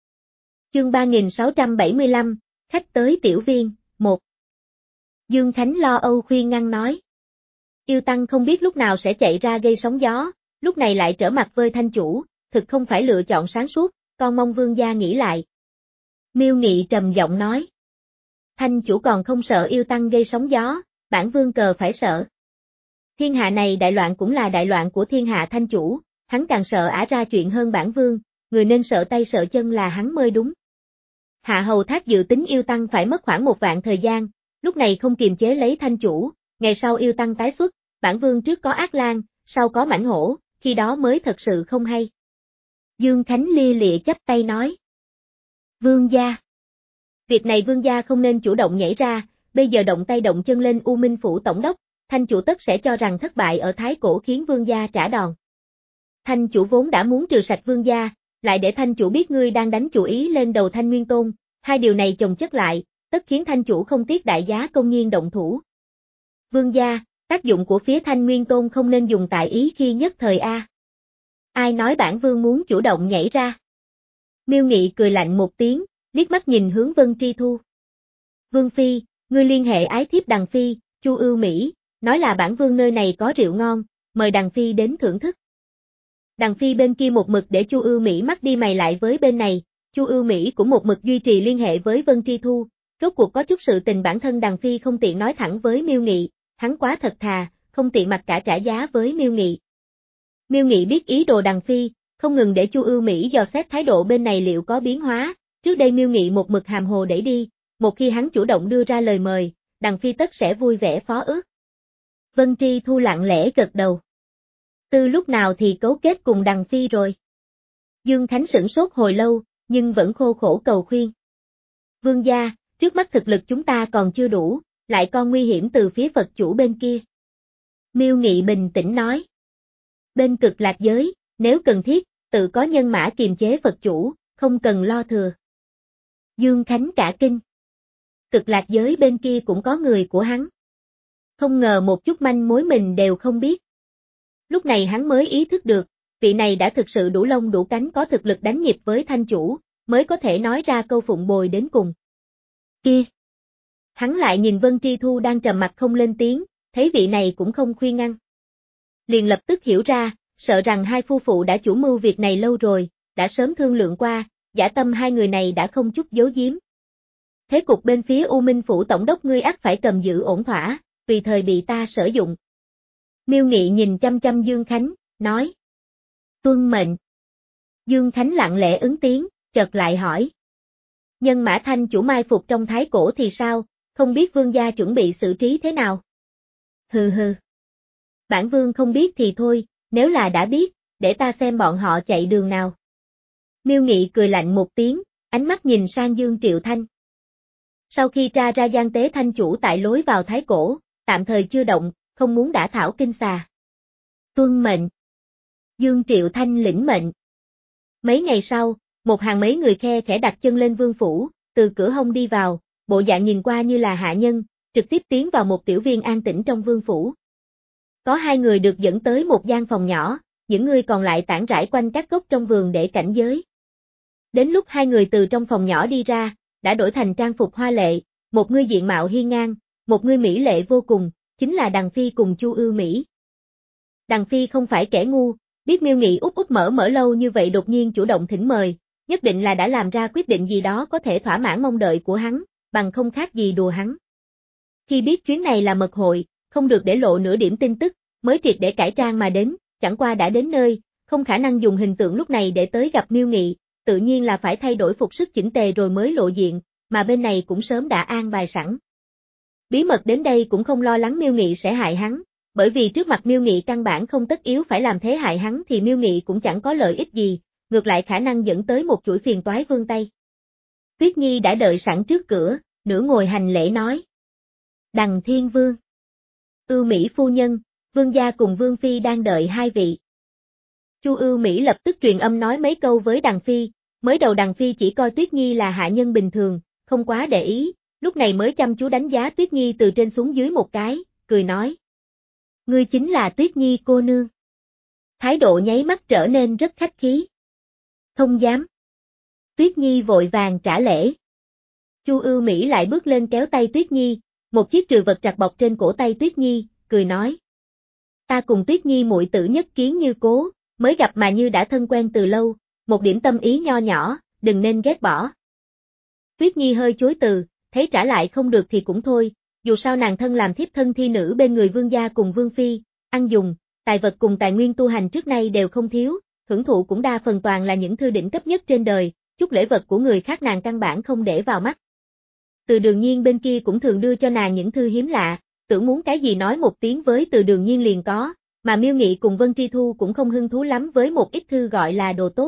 Chương ba nghìn sáu trăm bảy mươi lăm, khách tới tiểu viên, một Dương Khánh lo âu khuyên ngăn nói. Yêu Tăng không biết lúc nào sẽ chạy ra gây sóng gió, lúc này lại trở mặt với Thanh chủ, thực không phải lựa chọn sáng suốt, con mong vương gia nghĩ lại. Miêu Nghị trầm giọng nói. Thanh chủ còn không sợ Yêu Tăng gây sóng gió, bản vương cờ phải sợ. Thiên hạ này đại loạn cũng là đại loạn của thiên hạ Thanh chủ, hắn càng sợ ả ra chuyện hơn bản vương, người nên sợ tay sợ chân là hắn mới đúng. Hạ hầu Thác dự tính Yêu Tăng phải mất khoảng một vạn thời gian, lúc này không kiềm chế lấy Thanh chủ, ngày sau Yêu Tăng tái xuất, bản vương trước có Ác Lang, sau có Mãnh Hổ, khi đó mới thật sự không hay. Dương Khánh lia lịa chắp tay nói. Vương gia. Việc này vương gia không nên chủ động nhảy ra, bây giờ động tay động chân lên U Minh Phủ Tổng đốc, Thanh chủ tất sẽ cho rằng thất bại ở Thái Cổ khiến vương gia trả đòn. Thanh chủ vốn đã muốn trừ sạch vương gia, lại để Thanh chủ biết ngươi đang đánh chủ ý lên đầu Thanh Nguyên Tôn, hai điều này chồng chất lại, tất khiến Thanh chủ không tiếc đại giá công nhiên động thủ. Vương gia, tác dụng của phía Thanh Nguyên Tôn không nên dùng tại ý khi nhất thời a. Ai nói bản vương muốn chủ động nhảy ra? Miêu Nghị cười lạnh một tiếng, liếc mắt nhìn hướng Vân Tri Thu. Vương phi, ngươi liên hệ ái thiếp Đằng phi, Chu Ưu Mỹ, nói là bản vương nơi này có rượu ngon, mời Đằng phi đến thưởng thức. Đằng phi bên kia một mực để Chu Ưu Mỹ mắt đi mày lại với bên này, Chu Ưu Mỹ cũng một mực duy trì liên hệ với Vân Tri Thu, rốt cuộc có chút sự tình bản thân Đằng phi không tiện nói thẳng với Miêu Nghị, hắn quá thật thà, không tiện mặc cả trả giá với Miêu Nghị. Miêu Nghị biết ý đồ Đằng phi, không ngừng để Chu Ưu Mỹ dò xét thái độ bên này liệu có biến hóa, trước đây Miêu Nghị một mực hàm hồ đẩy đi, một khi hắn chủ động đưa ra lời mời, Đằng phi tất sẽ vui vẻ phó ước. Vân Tri Thu lặng lẽ gật đầu. Từ lúc nào thì cấu kết cùng Đằng phi rồi? Dương Khánh sửng sốt hồi lâu, nhưng vẫn khô khổ cầu khuyên. Vương gia, trước mắt thực lực chúng ta còn chưa đủ, lại còn nguy hiểm từ phía Phật chủ bên kia. Miêu Nghị bình tĩnh nói. Bên Cực Lạc giới, nếu cần thiết, tự có nhân mã kiềm chế Phật chủ, không cần lo thừa. Dương Khánh cả kinh. Cực Lạc giới bên kia cũng có người của hắn. Không ngờ một chút manh mối mình đều không biết. Lúc này hắn mới ý thức được, vị này đã thực sự đủ lông đủ cánh có thực lực đánh nhịp với thanh chủ, mới có thể nói ra câu phụng bồi đến cùng. Kia! Hắn lại nhìn Vân Tri Thu đang trầm mặt không lên tiếng, thấy vị này cũng không khuyên ngăn. Liền lập tức hiểu ra, sợ rằng hai phu phụ đã chủ mưu việc này lâu rồi, đã sớm thương lượng qua, dã tâm hai người này đã không chút giấu giếm. Thế cục bên phía U Minh Phủ Tổng đốc ngươi ắt phải cầm giữ ổn thỏa, tùy thời bị ta sử dụng. Miêu Nghị nhìn chăm chăm Dương Khánh, nói. Tuân mệnh. Dương Khánh lặng lẽ ứng tiếng, chợt lại hỏi. Nhân mã thanh chủ mai phục trong thái cổ thì sao, không biết vương gia chuẩn bị xử trí thế nào? Hừ hừ. Bản vương không biết thì thôi, nếu là đã biết, để ta xem bọn họ chạy đường nào. Miêu Nghị cười lạnh một tiếng, ánh mắt nhìn sang Dương Triệu Thanh. Sau khi tra ra gian tế thanh chủ tại lối vào thái cổ, tạm thời chưa động, không muốn đả thảo kinh xà. Tuân mệnh. Dương Triệu Thanh lĩnh mệnh. Mấy ngày sau, một hàng mấy người khe khẽ đặt chân lên vương phủ, từ cửa hông đi vào, bộ dạng nhìn qua như là hạ nhân, trực tiếp tiến vào một tiểu viên an tĩnh trong vương phủ. Có hai người được dẫn tới một gian phòng nhỏ, những người còn lại tản rải quanh các gốc trong vườn để cảnh giới. Đến lúc hai người từ trong phòng nhỏ đi ra, đã đổi thành trang phục hoa lệ, một người diện mạo hiên ngang, một người mỹ lệ vô cùng, chính là Đằng Phi cùng Chu Ưu Mỹ. Đằng Phi không phải kẻ ngu, biết Miêu Nghị út út mở mở lâu như vậy đột nhiên chủ động thỉnh mời, nhất định là đã làm ra quyết định gì đó có thể thỏa mãn mong đợi của hắn, bằng không khác gì đùa hắn. Khi biết chuyến này là mật hội, không được để lộ nửa điểm tin tức, mới triệt để cải trang mà đến, chẳng qua đã đến nơi, không khả năng dùng hình tượng lúc này để tới gặp Miêu Nghị, tự nhiên là phải thay đổi phục sức chỉnh tề rồi mới lộ diện, mà bên này cũng sớm đã an bài sẵn. Bí mật đến đây cũng không lo lắng Miêu Nghị sẽ hại hắn, bởi vì trước mặt Miêu Nghị căn bản không tất yếu phải làm thế hại hắn thì Miêu Nghị cũng chẳng có lợi ích gì, ngược lại khả năng dẫn tới một chuỗi phiền toái vương tay. Tuyết Nhi đã đợi sẵn trước cửa, nửa ngồi hành lễ nói. Đằng Thiên Vương. Ưu Mỹ phu nhân, vương gia cùng vương phi đang đợi hai vị. Chu Ưu Mỹ lập tức truyền âm nói mấy câu với Đằng Phi, mới đầu Đằng Phi chỉ coi Tuyết Nhi là hạ nhân bình thường, không quá để ý, lúc này mới chăm chú đánh giá Tuyết Nhi từ trên xuống dưới một cái, cười nói. Ngươi chính là Tuyết Nhi cô nương. Thái độ nháy mắt trở nên rất khách khí. Không dám. Tuyết Nhi vội vàng trả lễ. Chu Ưu Mỹ lại bước lên kéo tay Tuyết Nhi, một chiếc trừ vật trạc bọc trên cổ tay Tuyết Nhi, cười nói. Ta cùng Tuyết Nhi muội tử nhất kiến như cố, mới gặp mà như đã thân quen từ lâu, một điểm tâm ý nho nhỏ, đừng nên ghét bỏ. Tuyết Nhi hơi chối từ, thấy trả lại không được thì cũng thôi, dù sao nàng thân làm thiếp thân thi nữ bên người vương gia cùng vương phi, ăn dùng, tài vật cùng tài nguyên tu hành trước nay đều không thiếu, hưởng thụ cũng đa phần toàn là những thư đỉnh cấp nhất trên đời, chút lễ vật của người khác nàng căn bản không để vào mắt. Từ Đường Nhiên bên kia cũng thường đưa cho nàng những thư hiếm lạ, tưởng muốn cái gì nói một tiếng với Từ Đường Nhiên liền có, mà Miêu Nghị cùng Vân Tri Thu cũng không hứng thú lắm với một ít thư gọi là đồ tốt.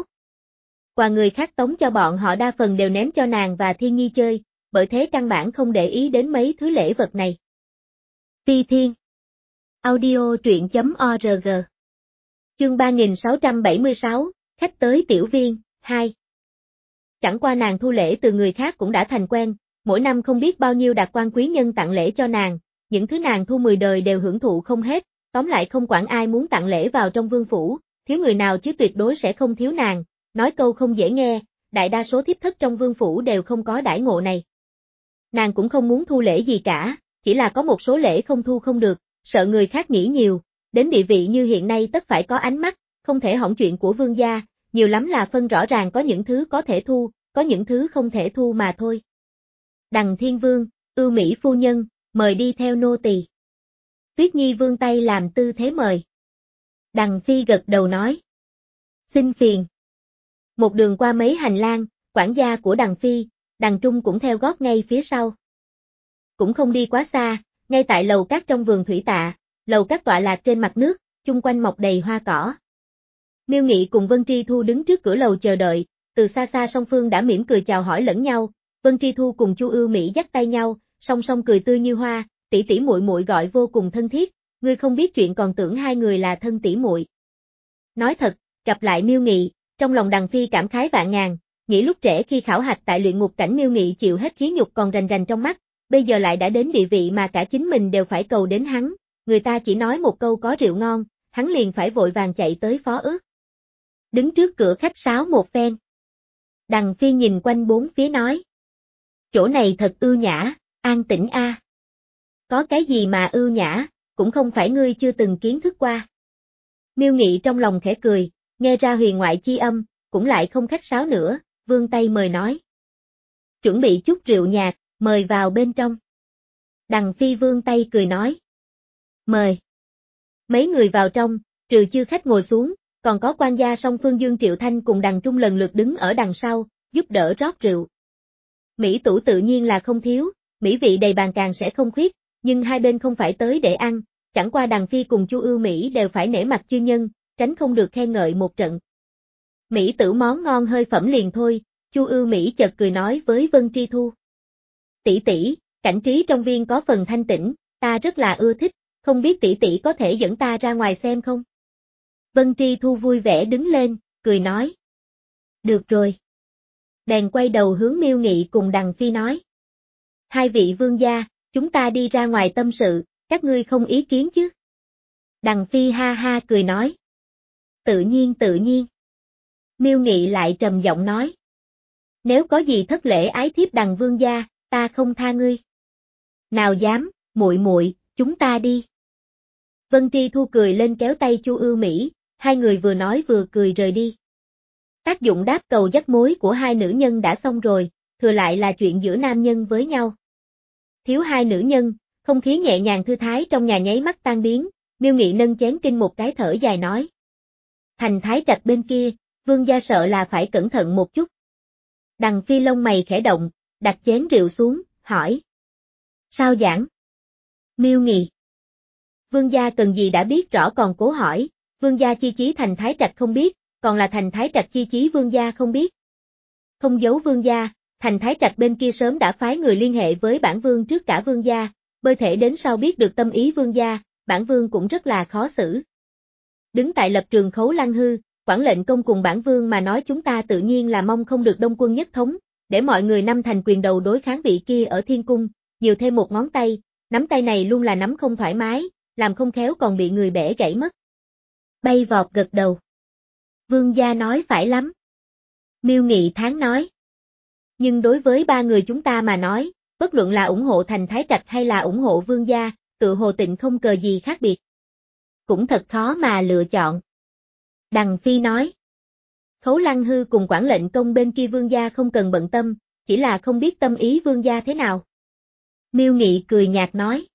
Quà người khác tống cho bọn họ đa phần đều ném cho nàng và Thiên Nhi chơi, bởi thế căn bản không để ý đến mấy thứ lễ vật này. Ti Thiên. Audio truyện chấm org. Chương ba nghìn sáu trăm bảy mươi sáu, khách tới tiểu viên, hai. Chẳng qua nàng thu lễ từ người khác cũng đã thành quen, mỗi năm không biết bao nhiêu đạt quan quý nhân tặng lễ cho nàng, những thứ nàng thu mười đời đều hưởng thụ không hết, tóm lại không quản ai muốn tặng lễ vào trong vương phủ, thiếu người nào chứ tuyệt đối sẽ không thiếu nàng, nói câu không dễ nghe, đại đa số thiếp thất trong vương phủ đều không có đãi ngộ này. Nàng cũng không muốn thu lễ gì cả, chỉ là có một số lễ không thu không được, sợ người khác nghĩ nhiều, đến địa vị như hiện nay tất phải có ánh mắt, không thể hỏng chuyện của vương gia, nhiều lắm là phân rõ ràng có những thứ có thể thu, có những thứ không thể thu mà thôi. Đằng Thiên Vương, Ưu Mỹ phu nhân, mời đi theo nô tỳ. Tuyết Nhi vươn tay làm tư thế mời. Đằng Phi gật đầu nói. Xin phiền. Một đường qua mấy hành lang, quản gia của Đằng Phi, Đằng Trung cũng theo gót ngay phía sau. Cũng không đi quá xa, ngay tại lầu các trong vườn thủy tạ, lầu các tọa lạc trên mặt nước, chung quanh mọc đầy hoa cỏ. Miêu Nghị cùng Vân Tri Thu đứng trước cửa lầu chờ đợi, từ xa xa song phương đã mỉm cười chào hỏi lẫn nhau, Vân Tri Thu cùng Chu Ưu Mỹ dắt tay nhau, song song cười tươi như hoa, tỷ tỷ muội muội gọi vô cùng thân thiết, ngươi không biết chuyện còn tưởng hai người là thân tỷ muội. Nói thật, gặp lại Miêu Nghị, trong lòng Đằng Phi cảm khái vạn ngàn, nghĩ lúc trẻ khi khảo hạch tại luyện ngục cảnh Miêu Nghị chịu hết khí nhục còn rành rành trong mắt, bây giờ lại đã đến địa vị mà cả chính mình đều phải cầu đến hắn, người ta chỉ nói một câu có rượu ngon, hắn liền phải vội vàng chạy tới phó ước. Đứng trước cửa khách sáo một phen. Đằng Phi nhìn quanh bốn phía nói. Chỗ này thật ưu nhã, an tĩnh a. À. Có cái gì mà ưu nhã, cũng không phải ngươi chưa từng kiến thức qua. Miêu Nghị trong lòng khẽ cười, nghe ra huyền ngoại chi âm, cũng lại không khách sáo nữa, vươn tay mời nói. Chuẩn bị chút rượu nhạt, mời vào bên trong. Đằng Phi vươn tay cười nói. Mời. Mấy người vào trong, trừ chư khách ngồi xuống, còn có quan gia song phương Dương Triệu Thanh cùng Đằng Trung lần lượt đứng ở đằng sau, giúp đỡ rót rượu. Mỹ tủ tự nhiên là không thiếu, mỹ vị đầy bàn càng sẽ không khuyết, nhưng hai bên không phải tới để ăn, chẳng qua Đằng Phi cùng Chu Ưu Mỹ đều phải nể mặt chư nhân, tránh không được khen ngợi một trận. Mỹ tử món ngon hơi phẩm liền thôi, Chu Ưu Mỹ chợt cười nói với Vân Tri Thu. Tỷ tỷ, cảnh trí trong viên có phần thanh tĩnh, ta rất là ưa thích, không biết tỷ tỷ có thể dẫn ta ra ngoài xem không? Vân Tri Thu vui vẻ đứng lên, cười nói. Được rồi. Bèn quay đầu hướng Miêu Nghị cùng Đằng Phi nói. Hai vị vương gia, chúng ta đi ra ngoài tâm sự, các ngươi không ý kiến chứ? Đằng Phi ha ha cười nói. Tự nhiên tự nhiên. Miêu Nghị lại trầm giọng nói. Nếu có gì thất lễ ái thiếp Đằng vương gia, ta không tha ngươi. Nào dám, muội muội, chúng ta đi. Vân Tri Thu cười lên kéo tay Chu Ưu Mỹ, hai người vừa nói vừa cười rời đi. Tác dụng đáp cầu dắt mối của hai nữ nhân đã xong rồi, thừa lại là chuyện giữa nam nhân với nhau. Thiếu hai nữ nhân, không khí nhẹ nhàng thư thái trong nhà nháy mắt tan biến, Miêu Nghị nâng chén kinh một cái thở dài nói. Thành Thái Trạch bên kia, vương gia sợ là phải cẩn thận một chút. Đằng Phi lông mày khẽ động, đặt chén rượu xuống, hỏi. Sao giảng? Miêu Nghị. Vương gia cần gì đã biết rõ còn cố hỏi, vương gia chi chí Thành Thái Trạch không biết, còn là Thành Thái Trạch chi chí vương gia không biết. Không giấu vương gia, Thành Thái Trạch bên kia sớm đã phái người liên hệ với bản vương trước cả vương gia, bơi thể đến sau biết được tâm ý vương gia, bản vương cũng rất là khó xử. Đứng tại lập trường Khấu Lăng Hư, quản lệnh công cùng bản vương mà nói chúng ta tự nhiên là mong không được đông quân nhất thống, để mọi người năm thành quyền đầu đối kháng vị kia ở thiên cung, nhiều thêm một ngón tay, nắm tay này luôn là nắm không thoải mái, làm không khéo còn bị người bẻ gãy mất. Bay vọt gật đầu. Vương gia nói phải lắm. Miêu Nghị thán nói. Nhưng đối với ba người chúng ta mà nói, bất luận là ủng hộ Thành Thái Trạch hay là ủng hộ vương gia, tự hồ tịnh không cờ gì khác biệt. Cũng thật khó mà lựa chọn. Đằng Phi nói. Khấu Lăng Hư cùng quản lệnh công bên kia vương gia không cần bận tâm, chỉ là không biết tâm ý vương gia thế nào. Miêu Nghị cười nhạt nói.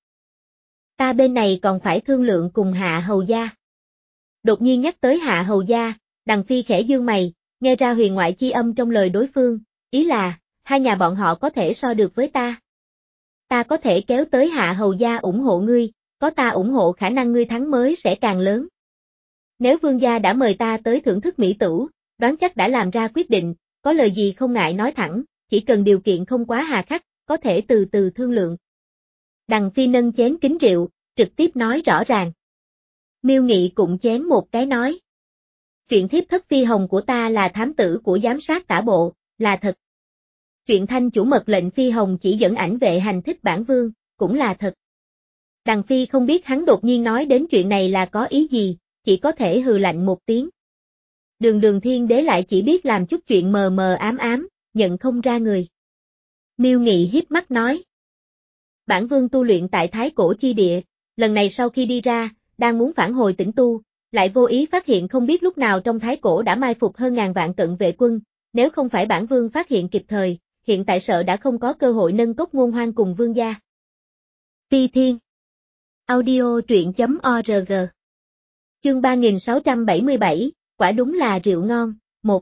Ta bên này còn phải thương lượng cùng Hạ Hầu gia. Đột nhiên nhắc tới Hạ Hầu gia, Đằng Phi khẽ dương mày, nghe ra huyền ngoại chi âm trong lời đối phương, ý là, hai nhà bọn họ có thể so được với ta. Ta có thể kéo tới Hạ Hầu gia ủng hộ ngươi, có ta ủng hộ khả năng ngươi thắng mới sẽ càng lớn. Nếu vương gia đã mời ta tới thưởng thức mỹ tửu, đoán chắc đã làm ra quyết định, có lời gì không ngại nói thẳng, chỉ cần điều kiện không quá hà khắc, có thể từ từ thương lượng. Đằng Phi nâng chén kính rượu, trực tiếp nói rõ ràng. Miêu Nghị cũng chén một cái nói. Chuyện thiếp thất phi hồng của ta là thám tử của giám sát tả bộ, là thật. Chuyện thanh chủ mật lệnh phi hồng chỉ dẫn ảnh vệ hành thích bản vương, cũng là thật. Đằng Phi không biết hắn đột nhiên nói đến chuyện này là có ý gì, chỉ có thể hừ lạnh một tiếng. Đường Đường Thiên Đế lại chỉ biết làm chút chuyện mờ mờ ám ám, nhận không ra người. Miêu Nghị hiếp mắt nói. Bản vương tu luyện tại Thái Cổ chi địa, lần này sau khi đi ra, đang muốn phản hồi tỉnh tu, lại vô ý phát hiện không biết lúc nào trong Thái Cổ đã mai phục hơn ngàn vạn cận vệ quân, nếu không phải bản vương phát hiện kịp thời, hiện tại sợ đã không có cơ hội nâng cốc ngôn hoang cùng vương gia. Phi Thiên Audio truyện chấm org Chương ba nghìn sáu trăm bảy mươi bảy, quả đúng là rượu ngon, một.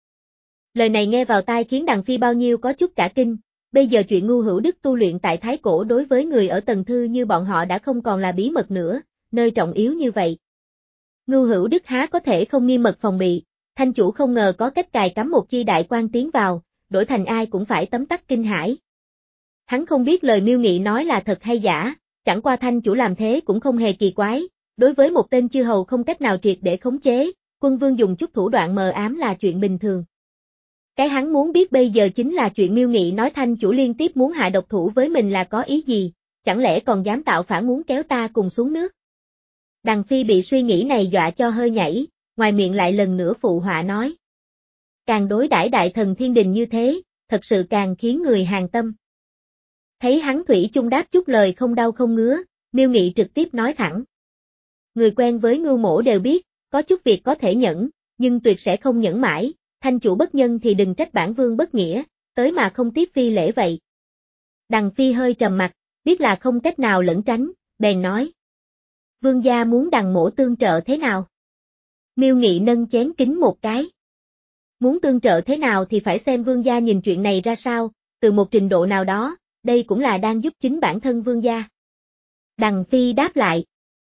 Lời này nghe vào tai khiến Đằng Phi bao nhiêu có chút cả kinh, bây giờ chuyện Ngưu Hữu Đức tu luyện tại Thái Cổ đối với người ở tầng thư như bọn họ đã không còn là bí mật nữa, nơi trọng yếu như vậy. Ngưu Hữu Đức há có thể không nghiêm mật phòng bị, thanh chủ không ngờ có cách cài cắm một chi đại quan tiến vào, đổi thành ai cũng phải tấm tắc kinh hãi. Hắn không biết lời Miêu Nghị nói là thật hay giả, chẳng qua Thanh chủ làm thế cũng không hề kỳ quái, đối với một tên chư hầu không cách nào triệt để khống chế, quân vương dùng chút thủ đoạn mờ ám là chuyện bình thường. Cái hắn muốn biết bây giờ chính là chuyện Miêu Nghị nói Thanh chủ liên tiếp muốn hạ độc thủ với mình là có ý gì, chẳng lẽ còn dám tạo phản muốn kéo ta cùng xuống nước. Đằng Phi bị suy nghĩ này dọa cho hơi nhảy, ngoài miệng lại lần nữa phụ họa nói. Càng đối đãi đại thần thiên đình như thế, thật sự càng khiến người hàng tâm. Thấy hắn thủy chung đáp chút lời không đau không ngứa, Miêu Nghị trực tiếp nói thẳng. Người quen với Ngưu Mỗ đều biết, có chút việc có thể nhẫn, nhưng tuyệt sẽ không nhẫn mãi, Thanh chủ bất nhân thì đừng trách bản vương bất nghĩa, tới mà không tiếp phi lễ vậy. Đằng Phi hơi trầm mặt, biết là không cách nào lẩn tránh, bèn nói. Vương gia muốn Đằng Mỗ tương trợ thế nào? Miêu Nghị nâng chén kính một cái. Muốn tương trợ thế nào thì phải xem vương gia nhìn chuyện này ra sao, từ một trình độ nào đó, đây cũng là đang giúp chính bản thân vương gia. Đằng Phi đáp lại.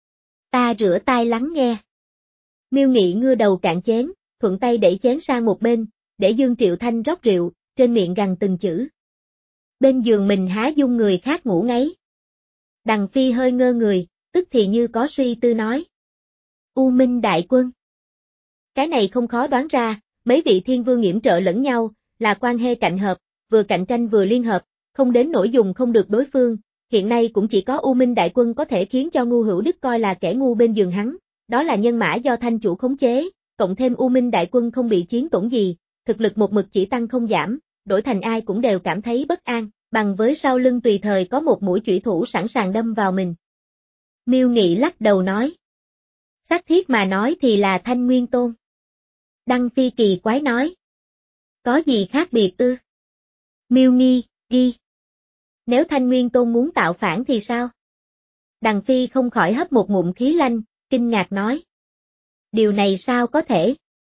Ta rửa tai lắng nghe. Miêu Nghị ngưa đầu cạn chén, thuận tay đẩy chén sang một bên, để Dương Triệu Thanh rót rượu, trên miệng gằn từng chữ. Bên giường mình há dung người khác ngủ ngáy. Đằng Phi hơi ngơ người, tức thì như có suy tư nói. U Minh đại quân. Cái này không khó đoán ra, mấy vị thiên vương yểm trợ lẫn nhau, là quan hệ cạnh hợp, vừa cạnh tranh vừa liên hợp, không đến nỗi dùng không được đối phương, hiện nay cũng chỉ có U Minh đại quân có thể khiến cho Ngu Hữu Đức coi là kẻ ngu bên giường hắn, đó là nhân mã do Thanh chủ khống chế, cộng thêm U Minh đại quân không bị chiến tổn gì, thực lực một mực chỉ tăng không giảm, đổi thành ai cũng đều cảm thấy bất an, bằng với sau lưng tùy thời có một mũi chủy thủ sẵn sàng đâm vào mình. Miêu Nghị lắc đầu nói. Xác thiết mà nói thì là Thanh Nguyên Tôn. Đăng Phi kỳ quái nói. Có gì khác biệt ư? Miêu Nghi, ghi. Nếu Thanh Nguyên Tôn muốn tạo phản thì sao? Đằng Phi không khỏi hấp một ngụm khí lanh, kinh ngạc nói. Điều này sao có thể?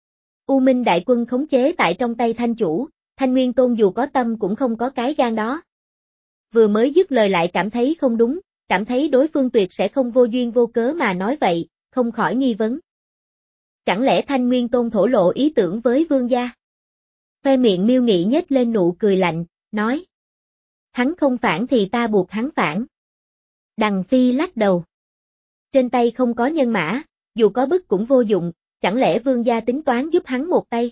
U Minh đại quân khống chế tại trong tay Thanh chủ, Thanh Nguyên Tôn dù có tâm cũng không có cái gan đó. Vừa mới dứt lời lại cảm thấy không đúng, cảm thấy đối phương tuyệt sẽ không vô duyên vô cớ mà nói vậy, không khỏi nghi vấn. Chẳng lẽ Thanh Nguyên Tôn thổ lộ ý tưởng với vương gia? Khoe miệng Miêu Nghị nhếch lên nụ cười lạnh, nói. Hắn không phản thì ta buộc hắn phản. Đằng Phi lắc đầu. Trên tay không có nhân mã, dù có bức cũng vô dụng, chẳng lẽ vương gia tính toán giúp hắn một tay?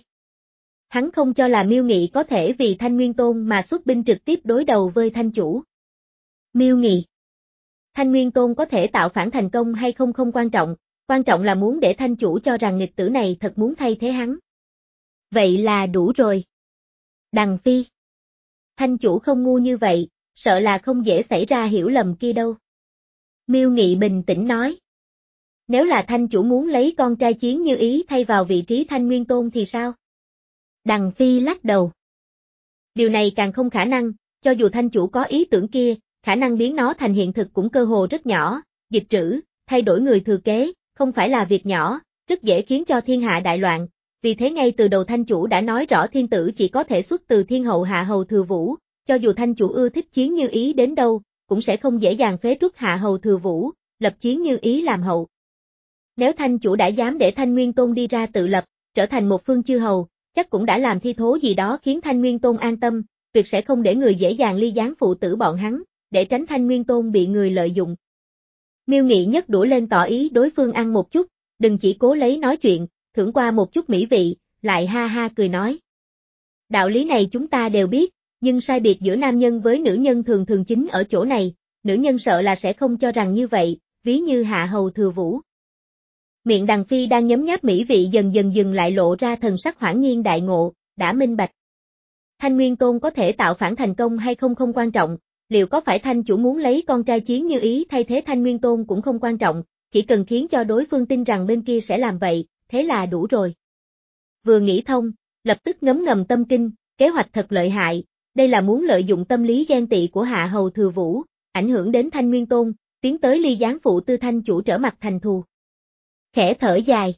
Hắn không cho là Miêu Nghị có thể vì Thanh Nguyên Tôn mà xuất binh trực tiếp đối đầu với Thanh chủ. Miêu Nghị. Thanh Nguyên Tôn có thể tạo phản thành công hay không không quan trọng, quan trọng là muốn để Thanh chủ cho rằng nghịch tử này thật muốn thay thế hắn. Vậy là đủ rồi. Đằng Phi. Thanh chủ không ngu như vậy, sợ là không dễ xảy ra hiểu lầm kia đâu. Miêu Nghị bình tĩnh nói. Nếu là Thanh chủ muốn lấy con trai Chiến Như Ý thay vào vị trí Thanh Nguyên Tôn thì sao? Đằng Phi lắc đầu. Điều này càng không khả năng, cho dù Thanh chủ có ý tưởng kia, khả năng biến nó thành hiện thực cũng cơ hồ rất nhỏ, dịch trữ, thay đổi người thừa kế, không phải là việc nhỏ, rất dễ khiến cho thiên hạ đại loạn, vì thế ngay từ đầu Thanh chủ đã nói rõ thiên tử chỉ có thể xuất từ thiên hậu Hạ Hầu Thừa Vũ, cho dù Thanh chủ ưa thích Chiến Như Ý đến đâu, cũng sẽ không dễ dàng phế truất Hạ Hầu Thừa Vũ, lập Chiến Như Ý làm hậu. Nếu Thanh chủ đã dám để Thanh Nguyên Tôn đi ra tự lập, trở thành một phương chư hầu, chắc cũng đã làm thi thố gì đó khiến Thanh Nguyên Tôn an tâm, tuyệt sẽ không để người dễ dàng ly gián phụ tử bọn hắn, để tránh Thanh Nguyên Tôn bị người lợi dụng. Miêu Nghị nhấc đũa lên tỏ ý đối phương ăn một chút, đừng chỉ cố lấy nói chuyện, thưởng qua một chút mỹ vị, lại ha ha cười nói. Đạo lý này chúng ta đều biết, nhưng sai biệt giữa nam nhân với nữ nhân thường thường chính ở chỗ này, nữ nhân sợ là sẽ không cho rằng như vậy, ví như Hạ Hầu Thừa Vũ. Miệng Đằng Phi đang nhấm nháp mỹ vị dần dần dừng lại lộ ra thần sắc hoảng nhiên đại ngộ, đã minh bạch. Thanh Nguyên Tôn có thể tạo phản thành công hay không không quan trọng, liệu có phải Thanh chủ muốn lấy con trai Chiến Như Ý thay thế Thanh Nguyên Tôn cũng không quan trọng, chỉ cần khiến cho đối phương tin rằng bên kia sẽ làm vậy, thế là đủ rồi. Vừa nghĩ thông, lập tức ngấm ngầm tâm kinh, kế hoạch thật lợi hại, đây là muốn lợi dụng tâm lý ghen tị của Hạ Hầu Thừa Vũ, ảnh hưởng đến Thanh Nguyên Tôn, tiến tới ly gián phụ tư Thanh chủ trở mặt thành thù. Khẽ thở dài.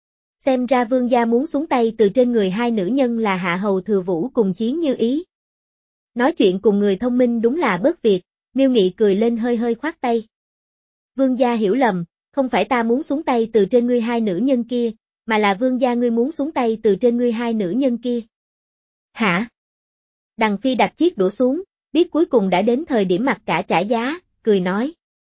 Xem ra vương gia muốn xuống tay từ trên người hai nữ nhân là Hạ Hầu Thừa Vũ cùng Chiến Như Ý. Nói chuyện cùng người thông minh đúng là bất việc, Miêu Nghị cười lên hơi hơi khoát tay. Vương gia hiểu lầm, không phải ta muốn xuống tay từ trên ngươi hai nữ nhân kia, mà là vương gia ngươi muốn xuống tay từ trên ngươi hai nữ nhân kia. Hả? Đằng Phi đặt chiếc đũa xuống, biết cuối cùng đã đến thời điểm mặc cả trả giá, cười nói.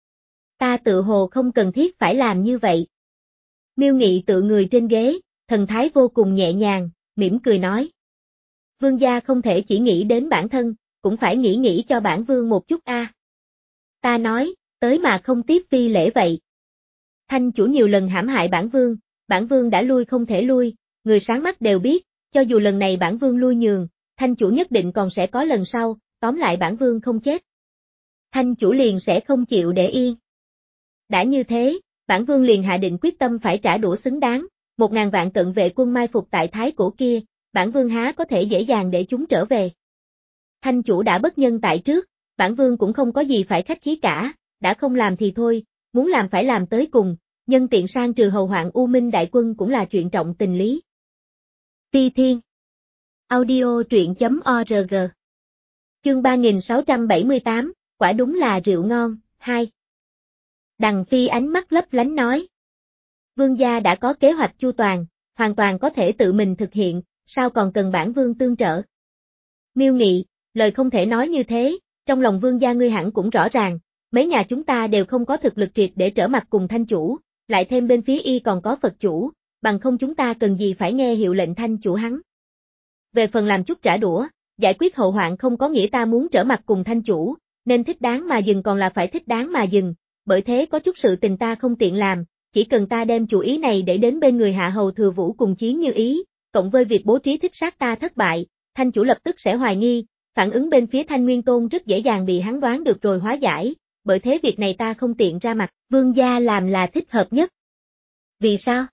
Ta tự hồ không cần thiết phải làm như vậy. Miêu Nghị tựa người trên ghế, thần thái vô cùng nhẹ nhàng, mỉm cười nói. Vương gia không thể chỉ nghĩ đến bản thân, cũng phải nghĩ nghĩ cho bản vương một chút a. À. Ta nói, tới mà không tiếp phi lễ vậy. Thanh chủ nhiều lần hãm hại bản vương, bản vương đã lui không thể lui, người sáng mắt đều biết, cho dù lần này bản vương lui nhường, thanh chủ nhất định còn sẽ có lần sau, tóm lại bản vương không chết. Thanh chủ liền sẽ không chịu để yên. Đã như thế, bản vương liền hạ định quyết tâm phải trả đũa xứng đáng, một ngàn vạn cận vệ quân mai phục tại Thái Cổ kia, bản vương há có thể dễ dàng để chúng trở về. Thanh chủ đã bất nhân tại trước, bản vương cũng không có gì phải khách khí cả, đã không làm thì thôi, muốn làm phải làm tới cùng, nhân tiện sang trừ hầu hoạn U Minh đại quân cũng là chuyện trọng tình lý. Phi Thiên Audio truyện chấm org Chương ba nghìn sáu trăm bảy mươi tám, quả đúng là rượu ngon, hai. Đằng Phi ánh mắt lấp lánh nói. Vương gia đã có kế hoạch chu toàn, hoàn toàn có thể tự mình thực hiện, sao còn cần bản vương tương trợ. Miêu Nghị, lời không thể nói như thế, trong lòng vương gia ngươi hẳn cũng rõ ràng, mấy nhà chúng ta đều không có thực lực triệt để trở mặt cùng thanh chủ, lại thêm bên phía y còn có Phật chủ, bằng không chúng ta cần gì phải nghe hiệu lệnh thanh chủ hắn. Về phần làm chút trả đũa, giải quyết hậu hoạn không có nghĩa ta muốn trở mặt cùng thanh chủ, nên thích đáng mà dừng còn là phải thích đáng mà dừng, bởi thế có chút sự tình ta không tiện làm, chỉ cần ta đem chủ ý này để đến bên người hạ hầu Thừa Vũ cùng chiến như ý, cộng với việc bố trí thích sát ta thất bại, thanh chủ lập tức sẽ hoài nghi, phản ứng bên phía Thanh Nguyên Tôn rất dễ dàng bị hắn đoán được rồi hóa giải, bởi thế việc này ta không tiện ra mặt, vương gia làm là thích hợp nhất. Vì sao?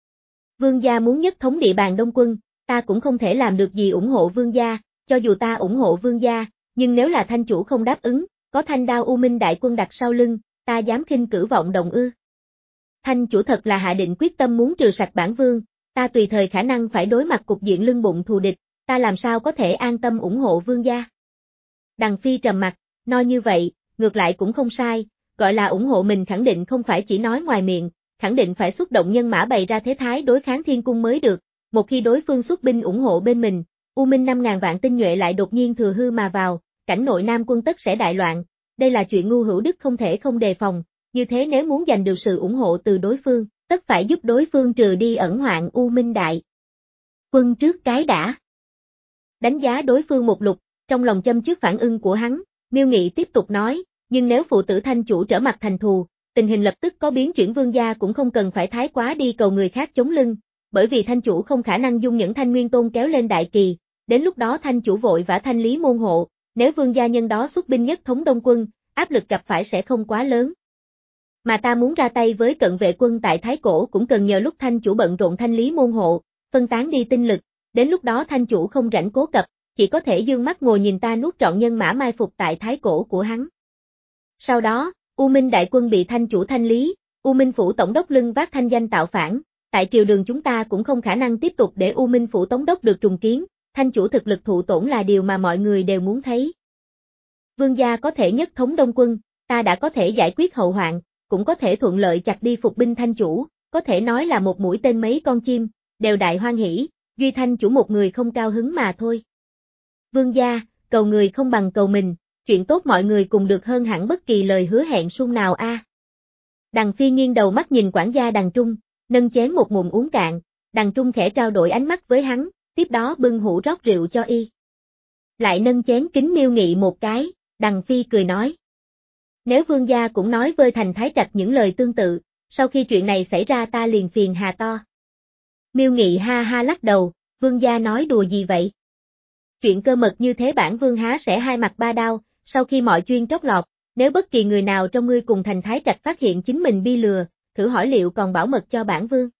Vương gia muốn nhất thống địa bàn Đông Quân, ta cũng không thể làm được gì ủng hộ vương gia, cho dù ta ủng hộ vương gia, nhưng nếu là thanh chủ không đáp ứng, có thanh đao U Minh đại quân đặt sau lưng, ta dám khinh cử vọng động ư. Thanh chủ thật là hạ định quyết tâm muốn trừ sạch bản vương, ta tùy thời khả năng phải đối mặt cục diện lưng bụng thù địch, ta làm sao có thể an tâm ủng hộ vương gia. Đằng Phi trầm mặt, nói như vậy, ngược lại cũng không sai, gọi là ủng hộ mình khẳng định không phải chỉ nói ngoài miệng, khẳng định phải xuất động nhân mã bày ra thế thái đối kháng thiên cung mới được, một khi đối phương xuất binh ủng hộ bên mình, U Minh năm ngàn vạn tinh nhuệ lại đột nhiên thừa hư mà vào, cảnh nội Nam quân tất sẽ đại loạn, đây là chuyện ngu hữu đức không thể không đề phòng, như thế nếu muốn giành được sự ủng hộ từ đối phương, tất phải giúp đối phương trừ đi ẩn hoạn U Minh đại quân trước cái đã. Đánh giá đối phương một lục, trong lòng châm trước phản ứng của hắn, Miêu Nghị tiếp tục nói, nhưng nếu phụ tử thanh chủ trở mặt thành thù, tình hình lập tức có biến chuyển vương gia cũng không cần phải thái quá đi cầu người khác chống lưng, bởi vì thanh chủ không khả năng dung những Thanh Nguyên Tôn kéo lên đại kỳ, đến lúc đó thanh chủ vội vã thanh lý môn hộ, nếu vương gia nhân đó xuất binh nhất thống Đông Quân, áp lực gặp phải sẽ không quá lớn. Mà ta muốn ra tay với cận vệ quân tại Thái Cổ cũng cần nhờ lúc thanh chủ bận rộn thanh lý môn hộ, phân tán đi tinh lực, đến lúc đó thanh chủ không rảnh cố cập, chỉ có thể dương mắt ngồi nhìn ta nuốt trọn nhân mã mai phục tại Thái Cổ của hắn. Sau đó, U Minh đại quân bị thanh chủ thanh lý, U Minh phủ tổng đốc lưng vác thanh danh tạo phản, tại triều đường chúng ta cũng không khả năng tiếp tục để U Minh phủ tổng đốc được trùng kiến, thanh chủ thực lực thụ tổn là điều mà mọi người đều muốn thấy. Vương gia có thể nhất thống Đông Quân, ta đã có thể giải quyết hậu hoạn, cũng có thể thuận lợi chặt đi phục binh thanh chủ, có thể nói là một mũi tên mấy con chim, đều đại hoan hỉ, duy thanh chủ một người không cao hứng mà thôi. Vương gia, cầu người không bằng cầu mình, chuyện tốt mọi người cùng được hơn hẳn bất kỳ lời hứa hẹn sung nào a. À. Đằng Phi nghiêng đầu mắt nhìn quản gia Đằng Trung, nâng chén một ngụm uống cạn, Đằng Trung khẽ trao đổi ánh mắt với hắn, tiếp đó bưng hũ rót rượu cho y. Lại nâng chén kính Miêu Nghị một cái, Đằng Phi cười nói. Nếu vương gia cũng nói với Thành Thái Trạch những lời tương tự, sau khi chuyện này xảy ra ta liền phiền hà to. Miêu Nghị ha ha lắc đầu, vương gia nói đùa gì vậy? Chuyện cơ mật như thế bản vương há sẽ hai mặt ba đao, sau khi mọi chuyên trót lọt, nếu bất kỳ người nào trong ngươi cùng Thành Thái Trạch phát hiện chính mình bị lừa, thử hỏi liệu còn bảo mật cho bản vương.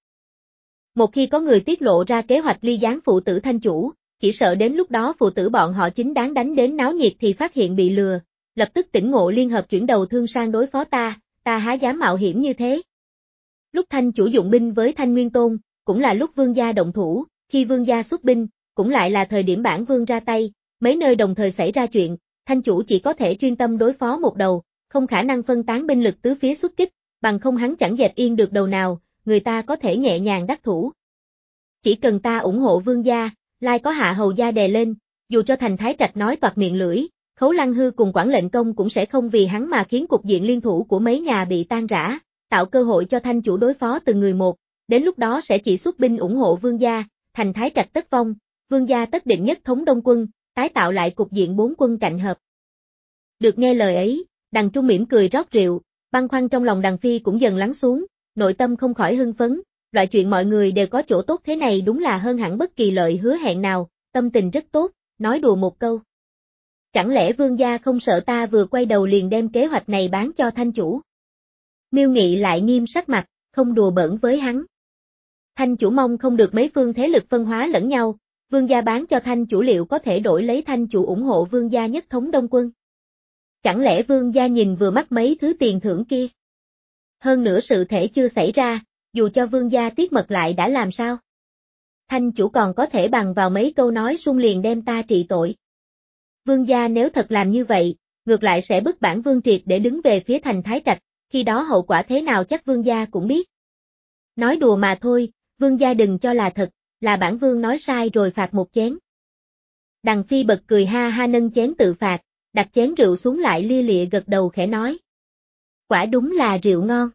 Một khi có người tiết lộ ra kế hoạch ly gián phụ tử thanh chủ, chỉ sợ đến lúc đó phụ tử bọn họ chính đáng đánh đến náo nhiệt thì phát hiện bị lừa, lập tức tỉnh ngộ liên hợp chuyển đầu thương sang đối phó ta, ta há dám mạo hiểm như thế. Lúc thanh chủ dụng binh với Thanh Nguyên Tôn, cũng là lúc vương gia động thủ, khi vương gia xuất binh, cũng lại là thời điểm bản vương ra tay, mấy nơi đồng thời xảy ra chuyện, thanh chủ chỉ có thể chuyên tâm đối phó một đầu, không khả năng phân tán binh lực tứ phía xuất kích, bằng không hắn chẳng dẹp yên được đầu nào, người ta có thể nhẹ nhàng đắc thủ. Chỉ cần ta ủng hộ vương gia, lai có hạ hầu gia đè lên, dù cho Thành Thái Trạch nói toạc miệng lưỡi, Khấu Lăng Hư cùng Quản Lệnh Công cũng sẽ không vì hắn mà khiến cục diện liên thủ của mấy nhà bị tan rã, tạo cơ hội cho Thanh chủ đối phó từng người một, đến lúc đó sẽ chỉ xuất binh ủng hộ Vương gia, Thành Thái Trạch tất vong, Vương gia tất định nhất thống Đông quân, tái tạo lại cục diện bốn quân cạnh hợp. Được nghe lời ấy, Đằng Trung mỉm cười rót rượu, băn khoăn trong lòng Đằng Phi cũng dần lắng xuống, nội tâm không khỏi hưng phấn, loại chuyện mọi người đều có chỗ tốt thế này đúng là hơn hẳn bất kỳ lợi hứa hẹn nào, tâm tình rất tốt, nói đùa một câu. Chẳng lẽ Vương gia không sợ ta vừa quay đầu liền đem kế hoạch này bán cho Thanh chủ? Miêu Nghị lại nghiêm sắc mặt, không đùa bỡn với hắn. Thanh chủ mong không được mấy phương thế lực phân hóa lẫn nhau, Vương gia bán cho Thanh chủ liệu có thể đổi lấy Thanh chủ ủng hộ Vương gia nhất thống Đông quân? Chẳng lẽ Vương gia nhìn vừa mắt mấy thứ tiền thưởng kia? Hơn nữa sự thể chưa xảy ra, dù cho Vương gia tiết mật lại đã làm sao? Thanh chủ còn có thể bằng vào mấy câu nói sung liền đem ta trị tội. Vương gia nếu thật làm như vậy, ngược lại sẽ bức bản Vương Triệt để đứng về phía Thành Thái Trạch, khi đó hậu quả thế nào chắc Vương gia cũng biết. Nói đùa mà thôi, Vương gia đừng cho là thật, là bản Vương nói sai rồi phạt một chén. Đằng Phi bật cười ha ha nâng chén tự phạt, đặt chén rượu xuống lại lia lịa gật đầu khẽ nói. Quả đúng là rượu ngon.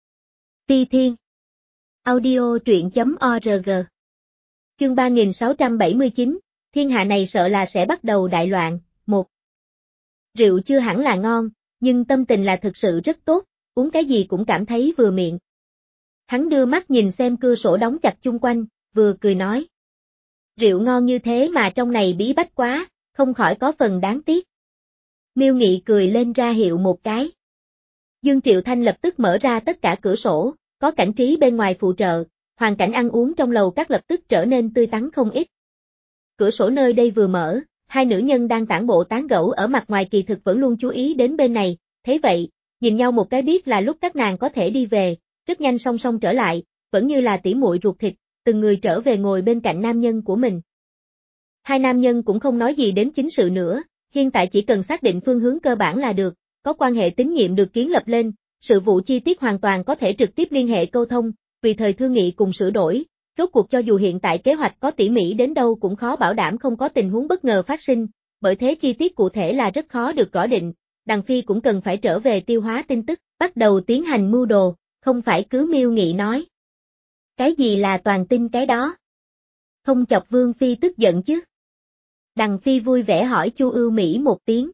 Phi Thiên Audio truyện chấm org Chương ba nghìn sáu trăm bảy mươi chín, thiên hạ này sợ là sẽ bắt đầu đại loạn, một. Rượu chưa hẳn là ngon, nhưng tâm tình là thực sự rất tốt, uống cái gì cũng cảm thấy vừa miệng. Hắn đưa mắt nhìn xem cửa sổ đóng chặt chung quanh, vừa cười nói. Rượu ngon như thế mà trong này bí bách quá, không khỏi có phần đáng tiếc. Miêu Nghị cười lên ra hiệu một cái. Dương Triệu Thanh lập tức mở ra tất cả cửa sổ, có cảnh trí bên ngoài phụ trợ, hoàn cảnh ăn uống trong lầu các lập tức trở nên tươi tắn không ít. Cửa sổ nơi đây vừa mở, hai nữ nhân đang tản bộ tán gẫu ở mặt ngoài kỳ thực vẫn luôn chú ý đến bên này, thế vậy, nhìn nhau một cái biết là lúc các nàng có thể đi về, rất nhanh song song trở lại, vẫn như là tỉ muội ruột thịt, từng người trở về ngồi bên cạnh nam nhân của mình. Hai nam nhân cũng không nói gì đến chính sự nữa, hiện tại chỉ cần xác định phương hướng cơ bản là được, có quan hệ tín nhiệm được kiến lập lên, sự vụ chi tiết hoàn toàn có thể trực tiếp liên hệ câu thông, tùy thời thương nghị cùng sửa đổi. Rốt cuộc cho dù hiện tại kế hoạch có tỉ mỉ đến đâu cũng khó bảo đảm không có tình huống bất ngờ phát sinh, bởi thế chi tiết cụ thể là rất khó được gõ định, Đằng Phi cũng cần phải trở về tiêu hóa tin tức, bắt đầu tiến hành mưu đồ, không phải cứ Miêu Nghị nói. Cái gì là toàn tin cái đó? Không chọc Vương Phi tức giận chứ? Đằng Phi vui vẻ hỏi Chu Ưu Mỹ một tiếng.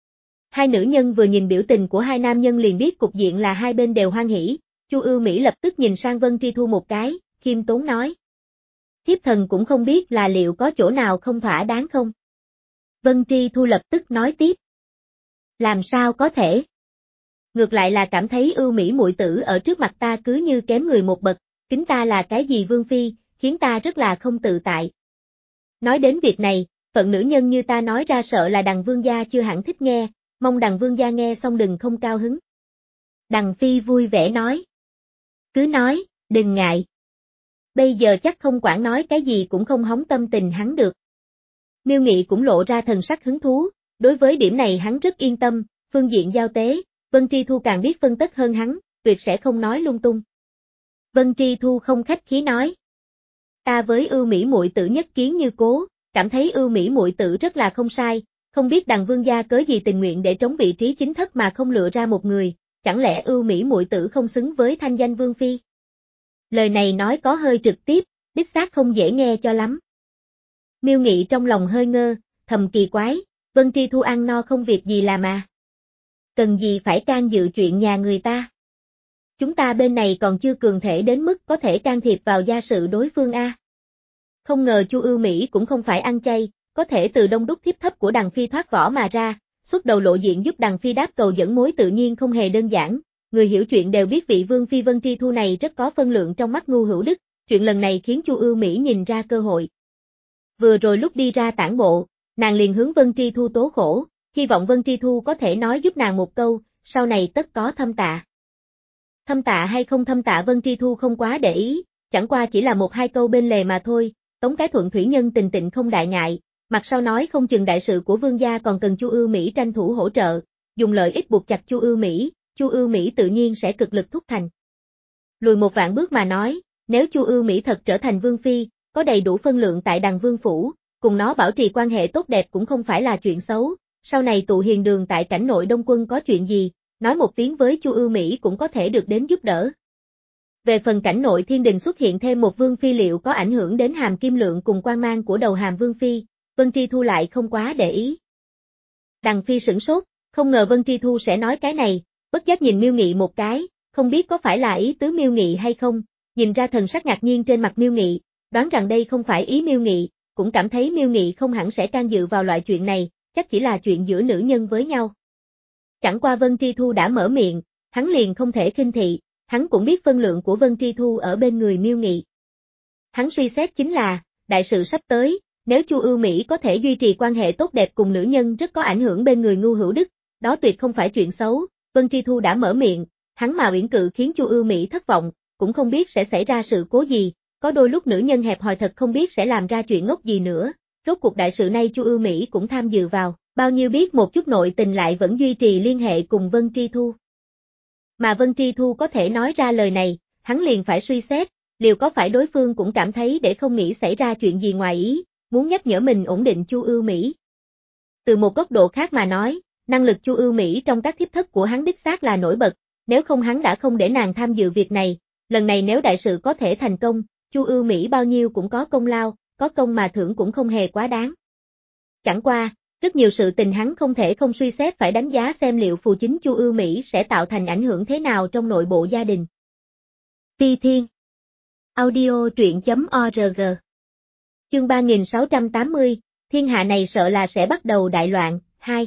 Hai nữ nhân vừa nhìn biểu tình của hai nam nhân liền biết cục diện là hai bên đều hoan hỉ, Chu Ưu Mỹ lập tức nhìn sang Vân Tri Thu một cái, khiêm tốn nói. Thiếp thần cũng không biết là liệu có chỗ nào không thỏa đáng không? Vân Tri Thu lập tức nói tiếp. Làm sao có thể? Ngược lại là cảm thấy Ưu Mỹ muội tử ở trước mặt ta cứ như kém người một bậc, kính ta là cái gì Vương Phi, khiến ta rất là không tự tại. Nói đến việc này, phận nữ nhân như ta nói ra sợ là Đằng Vương gia chưa hẳn thích nghe, mong Đằng Vương gia nghe xong đừng không cao hứng. Đằng Phi vui vẻ nói. Cứ nói, đừng ngại. Bây giờ chắc không quản nói cái gì cũng không hóng tâm tình hắn được. Miêu Nghị cũng lộ ra thần sắc hứng thú, đối với điểm này hắn rất yên tâm, phương diện giao tế, Vân Tri Thu càng biết phân tích hơn hắn, tuyệt sẽ không nói lung tung. Vân Tri Thu không khách khí nói. Ta với Ưu Mỹ muội tử nhất kiến như cố, cảm thấy Ưu Mỹ muội tử rất là không sai, không biết Đằng Vương gia cớ gì tình nguyện để trống vị trí chính thất mà không lựa ra một người, chẳng lẽ Ưu Mỹ muội tử không xứng với thanh danh Vương Phi? Lời này nói có hơi trực tiếp, đích xác không dễ nghe cho lắm. Miêu Nghị trong lòng hơi ngơ, thầm kỳ quái, Vân Tri Thu ăn no không việc gì làm à? Cần gì phải can dự chuyện nhà người ta? Chúng ta bên này còn chưa cường thể đến mức có thể can thiệp vào gia sự đối phương a. Không ngờ Chu Ưu Mỹ cũng không phải ăn chay, có thể từ đông đúc thiếp thấp của Đằng Phi thoát vỏ mà ra, xuất đầu lộ diện giúp Đằng Phi đáp cầu dẫn mối tự nhiên không hề đơn giản. Người hiểu chuyện đều biết vị Vương Phi Vân Tri Thu này rất có phân lượng trong mắt Ngu Hữu Đức, chuyện lần này khiến Chu Ưu Mỹ nhìn ra cơ hội. Vừa rồi lúc đi ra tản bộ, nàng liền hướng Vân Tri Thu tố khổ, hy vọng Vân Tri Thu có thể nói giúp nàng một câu, sau này tất có thâm tạ. Thâm tạ hay không thâm tạ Vân Tri Thu không quá để ý, chẳng qua chỉ là một hai câu bên lề mà thôi, tống cái thuận thủy nhân tình tịnh không đại ngại, mặt sau nói không chừng đại sự của Vương gia còn cần Chu Ưu Mỹ tranh thủ hỗ trợ, dùng lợi ích buộc chặt Chu Ưu Mỹ. Chu Ưu Mỹ tự nhiên sẽ cực lực thúc thành. Lùi một vạn bước mà nói, nếu Chu Ưu Mỹ thật trở thành Vương Phi, có đầy đủ phân lượng tại Đằng Vương Phủ, cùng nó bảo trì quan hệ tốt đẹp cũng không phải là chuyện xấu, sau này tụ hiền đường tại cảnh nội Đông Quân có chuyện gì, nói một tiếng với Chu Ưu Mỹ cũng có thể được đến giúp đỡ. Về phần cảnh nội thiên đình xuất hiện thêm một vương phi liệu có ảnh hưởng đến hàm kim lượng cùng quan mang của đầu hàm vương phi, Vân Tri Thu lại không quá để ý. Đằng phi sửng sốt, không ngờ Vân Tri Thu sẽ nói cái này, bất giác nhìn Miêu Nghị một cái, không biết có phải là ý tứ Miêu Nghị hay không, nhìn ra thần sắc ngạc nhiên trên mặt Miêu Nghị, đoán rằng đây không phải ý Miêu Nghị, cũng cảm thấy Miêu Nghị không hẳn sẽ can dự vào loại chuyện này, chắc chỉ là chuyện giữa nữ nhân với nhau. Chẳng qua Vân Tri Thu đã mở miệng, hắn liền không thể khinh thị, hắn cũng biết phân lượng của Vân Tri Thu ở bên người Miêu Nghị. Hắn suy xét chính là, đại sự sắp tới, nếu Chu Ưu Mỹ có thể duy trì quan hệ tốt đẹp cùng nữ nhân rất có ảnh hưởng bên người Ngưu Hữu Đức, đó tuyệt không phải chuyện xấu, Vân Tri Thu đã mở miệng, hắn mà uyển cự khiến Chu Ưu Mỹ thất vọng, cũng không biết sẽ xảy ra sự cố gì, có đôi lúc nữ nhân hẹp hòi thật không biết sẽ làm ra chuyện ngốc gì nữa, rốt cuộc đại sự này Chu Ưu Mỹ cũng tham dự vào, bao nhiêu biết một chút nội tình lại vẫn duy trì liên hệ cùng Vân Tri Thu. Mà Vân Tri Thu có thể nói ra lời này, hắn liền phải suy xét, liệu có phải đối phương cũng cảm thấy để không nghĩ xảy ra chuyện gì ngoài ý, muốn nhắc nhở mình ổn định Chu Ưu Mỹ. Từ một góc độ khác mà nói, năng lực Chu Ưu Mỹ trong các thiếp thất của hắn đích xác là nổi bật, nếu không hắn đã không để nàng tham dự việc này, lần này nếu đại sự có thể thành công, Chu Ưu Mỹ bao nhiêu cũng có công lao, có công mà thưởng cũng không hề quá đáng. Chẳng qua, rất nhiều sự tình hắn không thể không suy xét phải đánh giá xem liệu phù chính Chu Ưu Mỹ sẽ tạo thành ảnh hưởng thế nào trong nội bộ gia đình. Phi Thiên Audio truyện chấm org Chương ba nghìn sáu trăm tám mươi, thiên hạ này sợ là sẽ bắt đầu đại loạn, hai.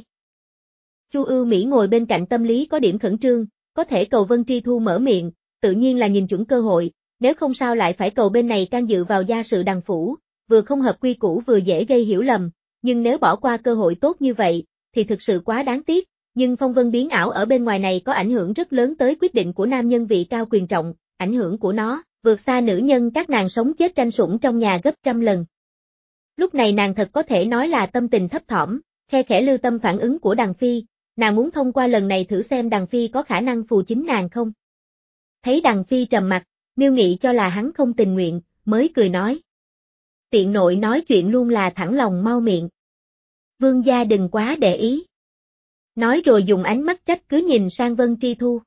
Chu Ưu Mỹ ngồi bên cạnh tâm lý có điểm khẩn trương, có thể cầu Vân Tri Thu mở miệng, tự nhiên là nhìn chuẩn cơ hội, nếu không sao lại phải cầu bên này can dự vào gia sự đằng phủ, vừa không hợp quy củ vừa dễ gây hiểu lầm, nhưng nếu bỏ qua cơ hội tốt như vậy, thì thực sự quá đáng tiếc, nhưng phong vân biến ảo ở bên ngoài này có ảnh hưởng rất lớn tới quyết định của nam nhân vị cao quyền trọng, ảnh hưởng của nó, vượt xa nữ nhân các nàng sống chết tranh sủng trong nhà gấp trăm lần. Lúc này nàng thật có thể nói là tâm tình thấp thỏm, khe khẽ lưu tâm phản ứng của Đằng Phi, nàng muốn thông qua lần này thử xem Đằng Phi có khả năng phù chính nàng không. Thấy Đằng Phi trầm mặt, Miêu Nghị cho là hắn không tình nguyện, mới cười nói. Tiện nội nói chuyện luôn là thẳng lòng mau miệng. Vương gia đừng quá để ý. Nói rồi dùng ánh mắt trách cứ nhìn sang Vân Tri Thu.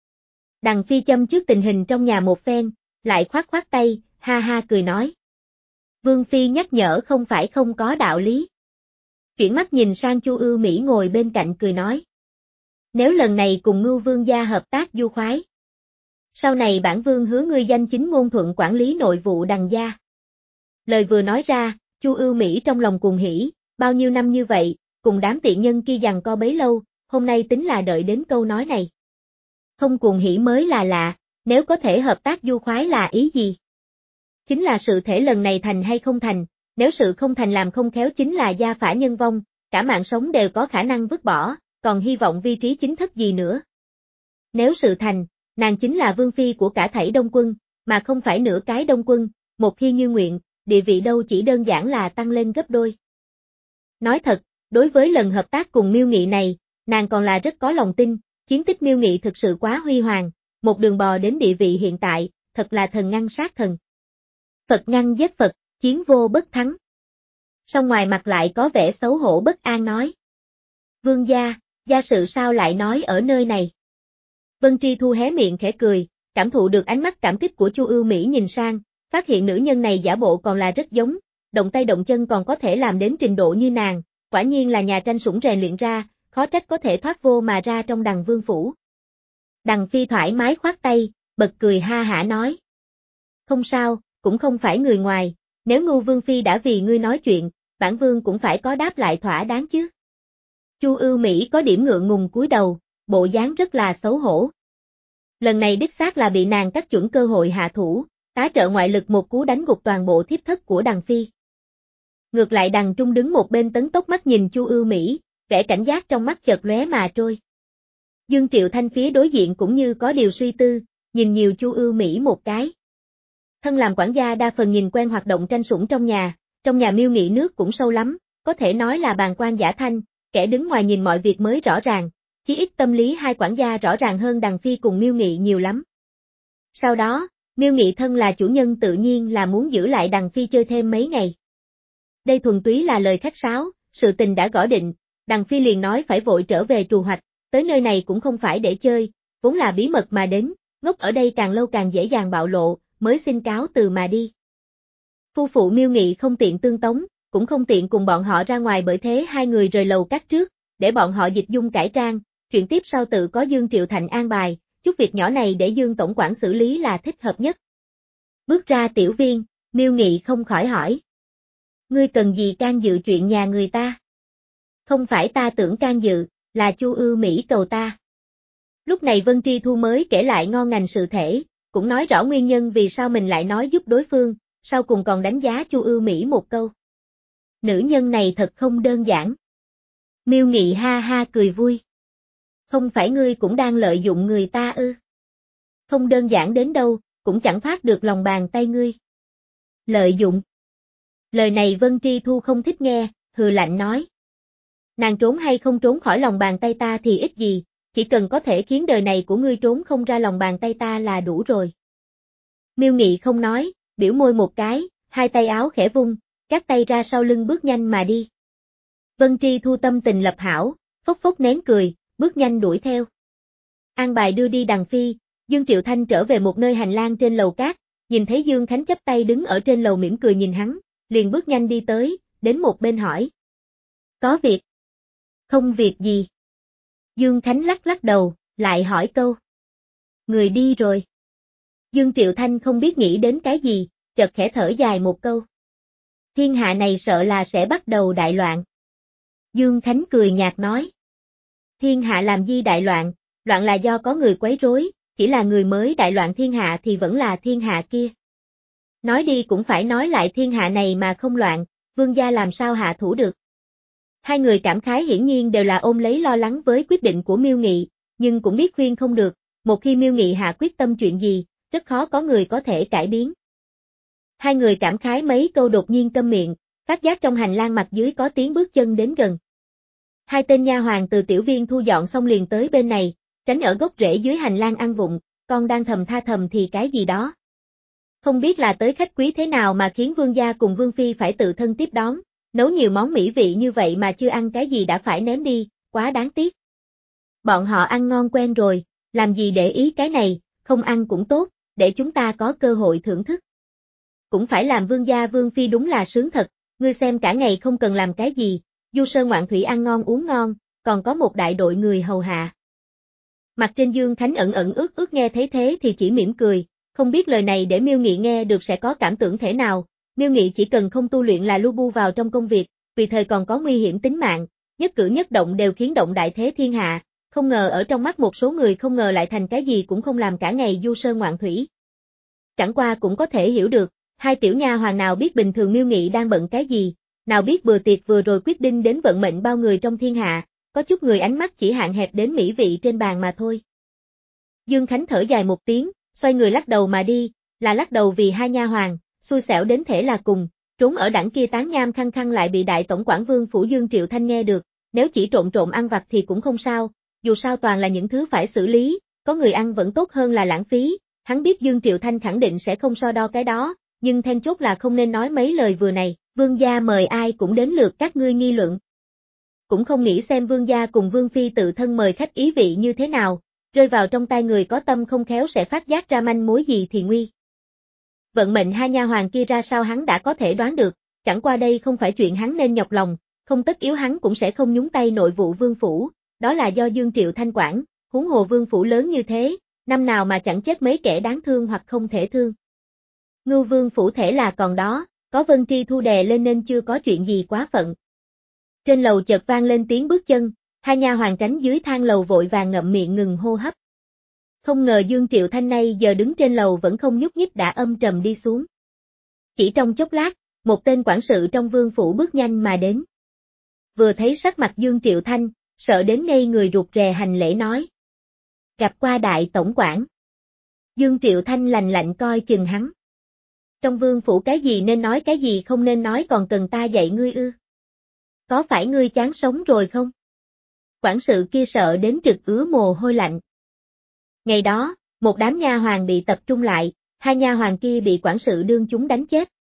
Đằng Phi châm trước tình hình trong nhà một phen, lại khoát khoát tay, ha ha cười nói. Vương Phi nhắc nhở không phải không có đạo lý. Chuyển mắt nhìn sang Chu Ưu Mỹ ngồi bên cạnh cười nói. Nếu lần này cùng Ngưu Vương gia hợp tác du khoái. Sau này bản Vương hứa ngươi danh chính ngôn thuận quản lý nội vụ Đằng gia. Lời vừa nói ra, Chu Ưu Mỹ trong lòng cuồng hỉ, bao nhiêu năm như vậy, cùng đám tiện nhân kia giằng co bấy lâu, hôm nay tính là đợi đến câu nói này. Không cuồng hỉ mới là lạ, nếu có thể hợp tác du khoái là ý gì? Chính là sự thể lần này thành hay không thành, nếu sự không thành làm không khéo chính là gia phả nhân vong, cả mạng sống đều có khả năng vứt bỏ, còn hy vọng vi trí chính thất gì nữa. Nếu sự thành, nàng chính là vương phi của cả thảy Đông Quân, mà không phải nửa cái Đông Quân, một khi như nguyện, địa vị đâu chỉ đơn giản là tăng lên gấp đôi. Nói thật, đối với lần hợp tác cùng Miêu Nghị này, nàng còn là rất có lòng tin, chiến tích Miêu Nghị thực sự quá huy hoàng, một đường bò đến địa vị hiện tại, thật là thần ngăn sát thần. Phật ngăn giết Phật, chiến vô bất thắng. Song ngoài mặt lại có vẻ xấu hổ bất an nói. Vương gia, gia sự sao lại nói ở nơi này? Vân Tri Thu hé miệng khẽ cười, cảm thụ được ánh mắt cảm kích của Chu Ưu Mỹ nhìn sang, phát hiện nữ nhân này giả bộ còn là rất giống, động tay động chân còn có thể làm đến trình độ như nàng, quả nhiên là nhà tranh sủng rèn luyện ra, khó trách có thể thoát vô mà ra trong Đằng Vương phủ. Đằng Phi thoải mái khoát tay, bật cười ha hả nói. Không sao, cũng không phải người ngoài, nếu Ngưu Vương Phi đã vì ngươi nói chuyện, bản Vương cũng phải có đáp lại thỏa đáng chứ. Chu Ưu Mỹ có điểm ngượng ngùng cúi đầu, bộ dáng rất là xấu hổ. Lần này đích xác là bị nàng cắt chuẩn cơ hội hạ thủ, tá trợ ngoại lực một cú đánh gục toàn bộ thiếp thất của Đằng Phi. Ngược lại Đằng Trung đứng một bên tấn tốc mắt nhìn Chu Ưu Mỹ, vẻ cảnh giác trong mắt chợt lóe mà trôi. Dương Triệu Thanh phía đối diện cũng như có điều suy tư, nhìn nhiều Chu Ưu Mỹ một cái. Thân làm quản gia đa phần nhìn quen hoạt động tranh sủng trong nhà, trong nhà Miêu Nghị nước cũng sâu lắm, có thể nói là bàn quan giả thanh, kẻ đứng ngoài nhìn mọi việc mới rõ ràng, chí ít tâm lý hai quản gia rõ ràng hơn Đằng Phi cùng Miêu Nghị nhiều lắm. Sau đó, Miêu Nghị thân là chủ nhân tự nhiên là muốn giữ lại Đằng Phi chơi thêm mấy ngày. Đây thuần túy là lời khách sáo, sự tình đã gõ định, Đằng Phi liền nói phải vội trở về trù hoạch, tới nơi này cũng không phải để chơi, vốn là bí mật mà đến, ngốc ở đây càng lâu càng dễ dàng bạo lộ, mới xin cáo từ mà đi. Phu phụ Miêu Nghị không tiện tương tống, cũng không tiện cùng bọn họ ra ngoài, bởi thế hai người rời lầu cát trước, để bọn họ dịch dung cải trang, chuyện tiếp sau tự có Dương Triệu Thành an bài, chút việc nhỏ này để Dương tổng quản xử lý là thích hợp nhất. Bước ra tiểu viên, Miêu Nghị không khỏi hỏi. Ngươi cần gì can dự chuyện nhà người ta? Không phải ta tưởng can dự, là Chu Ưu Mỹ cầu ta. Lúc này Vân Tri Thu mới kể lại ngon ngành sự thể, cũng nói rõ nguyên nhân vì sao mình lại nói giúp đối phương, sau cùng còn đánh giá Chu Ưu Mỹ một câu. Nữ nhân này thật không đơn giản. Miêu Nghị ha ha cười vui. Không phải ngươi cũng đang lợi dụng người ta ư? Không đơn giản đến đâu, cũng chẳng thoát được lòng bàn tay ngươi. Lợi dụng. Lời này Vân Tri Thu không thích nghe, hừ lạnh nói. Nàng trốn hay không trốn khỏi lòng bàn tay ta thì ít gì, chỉ cần có thể khiến đời này của ngươi trốn không ra lòng bàn tay ta là đủ rồi. Miêu Nghị không nói, biểu môi một cái, hai tay áo khẽ vung, các tay ra sau lưng bước nhanh mà đi. Vân Tri Thu tâm tình lập hảo, phốc phốc nén cười, bước nhanh đuổi theo. An bài đưa đi Đằng Phi, Dương Triệu Thanh trở về một nơi hành lang trên lầu cát, nhìn thấy Dương Khánh chắp tay đứng ở trên lầu mỉm cười nhìn hắn, liền bước nhanh đi tới, đến một bên hỏi. Có việc? Không việc gì. Dương Khánh lắc lắc đầu, lại hỏi câu. Người đi rồi. Dương Triệu Thanh không biết nghĩ đến cái gì, chợt khẽ thở dài một câu. Thiên hạ này sợ là sẽ bắt đầu đại loạn. Dương Khánh cười nhạt nói. Thiên hạ làm gì đại loạn, loạn là do có người quấy rối, chỉ là người mới đại loạn thiên hạ thì vẫn là thiên hạ kia. Nói đi cũng phải nói lại, thiên hạ này mà không loạn, vương gia làm sao hạ thủ được. Hai người cảm khái hiển nhiên đều là ôm lấy lo lắng với quyết định của Miêu Nghị, nhưng cũng biết khuyên không được, một khi Miêu Nghị hạ quyết tâm chuyện gì, rất khó có người có thể cải biến. Hai người cảm khái mấy câu đột nhiên câm miệng, phát giác trong hành lang mặt dưới có tiếng bước chân đến gần. Hai tên nha hoàn từ tiểu viên thu dọn xong liền tới bên này, tránh ở gốc rễ dưới hành lang ăn vụng, con đang thầm tha thầm thì cái gì đó. Không biết là tới khách quý thế nào mà khiến vương gia cùng vương phi phải tự thân tiếp đón, nấu nhiều món mỹ vị như vậy mà chưa ăn cái gì đã phải ném đi, quá đáng tiếc. Bọn họ ăn ngon quen rồi, làm gì để ý cái này, không ăn cũng tốt, để chúng ta có cơ hội thưởng thức. Cũng phải làm vương gia vương phi đúng là sướng thật, ngươi xem cả ngày không cần làm cái gì, du sơn ngoạn thủy ăn ngon uống ngon, còn có một đại đội người hầu hạ. Mặt trên Dương Khánh ẩn ẩn ướt ướt nghe thấy thế thì chỉ mỉm cười, không biết lời này để Miêu Nghị nghe được sẽ có cảm tưởng thế nào. Miêu Nghị chỉ cần không tu luyện là lu bu vào trong công việc, vì thời còn có nguy hiểm tính mạng, nhất cử nhất động đều khiến động đại thế thiên hạ, không ngờ ở trong mắt một số người không ngờ lại thành cái gì cũng không làm cả ngày du sơn ngoạn thủy. Chẳng qua cũng có thể hiểu được, hai tiểu nha hoàn nào biết bình thường Miêu Nghị đang bận cái gì, nào biết bữa tiệc vừa rồi quyết định đến vận mệnh bao người trong thiên hạ, có chút người ánh mắt chỉ hạn hẹp đến mỹ vị trên bàn mà thôi. Dương Khánh thở dài một tiếng, xoay người lắc đầu mà đi, là lắc đầu vì hai nha hoàn, xui xẻo đến thể là cùng, trốn ở đẳng kia tán nham khăng khăng lại bị đại tổng quản Vương phủ Dương Triệu Thanh nghe được, nếu chỉ trộn trộn ăn vặt thì cũng không sao, dù sao toàn là những thứ phải xử lý, có người ăn vẫn tốt hơn là lãng phí, hắn biết Dương Triệu Thanh khẳng định sẽ không so đo cái đó, nhưng then chốt là không nên nói mấy lời vừa này, vương gia mời ai cũng đến lượt các ngươi nghi luận. Cũng không nghĩ xem vương gia cùng vương phi tự thân mời khách ý vị như thế nào, rơi vào trong tay người có tâm không khéo sẽ phát giác ra manh mối gì thì nguy. Vận mệnh hai nha hoàng kia ra sao hắn đã có thể đoán được, chẳng qua đây không phải chuyện hắn nên nhọc lòng, không tất yếu hắn cũng sẽ không nhúng tay nội vụ vương phủ, đó là do Dương Triệu Thanh quản, huống hồ vương phủ lớn như thế, năm nào mà chẳng chết mấy kẻ đáng thương hoặc không thể thương. Ngưu vương phủ thể là còn đó, có Vân Tri Thu đè lên nên chưa có chuyện gì quá phận. Trên lầu chợt vang lên tiếng bước chân, hai nha hoàng tránh dưới thang lầu vội vàng ngậm miệng ngừng hô hấp. Không ngờ Dương Triệu Thanh nay giờ đứng trên lầu vẫn không nhúc nhích đã âm trầm đi xuống. Chỉ trong chốc lát, một tên quản sự trong vương phủ bước nhanh mà đến. Vừa thấy sắc mặt Dương Triệu Thanh, sợ đến ngây người rụt rè hành lễ nói. Gặp qua đại tổng quản. Dương Triệu Thanh lành lạnh coi chừng hắn. Trong vương phủ cái gì nên nói cái gì không nên nói còn cần ta dạy ngươi ư? Có phải ngươi chán sống rồi không? Quản sự kia sợ đến trực ứa mồ hôi lạnh. Ngày đó, một đám nha hoàn bị tập trung lại, hai nha hoàn kia bị quản sự đương chúng đánh chết.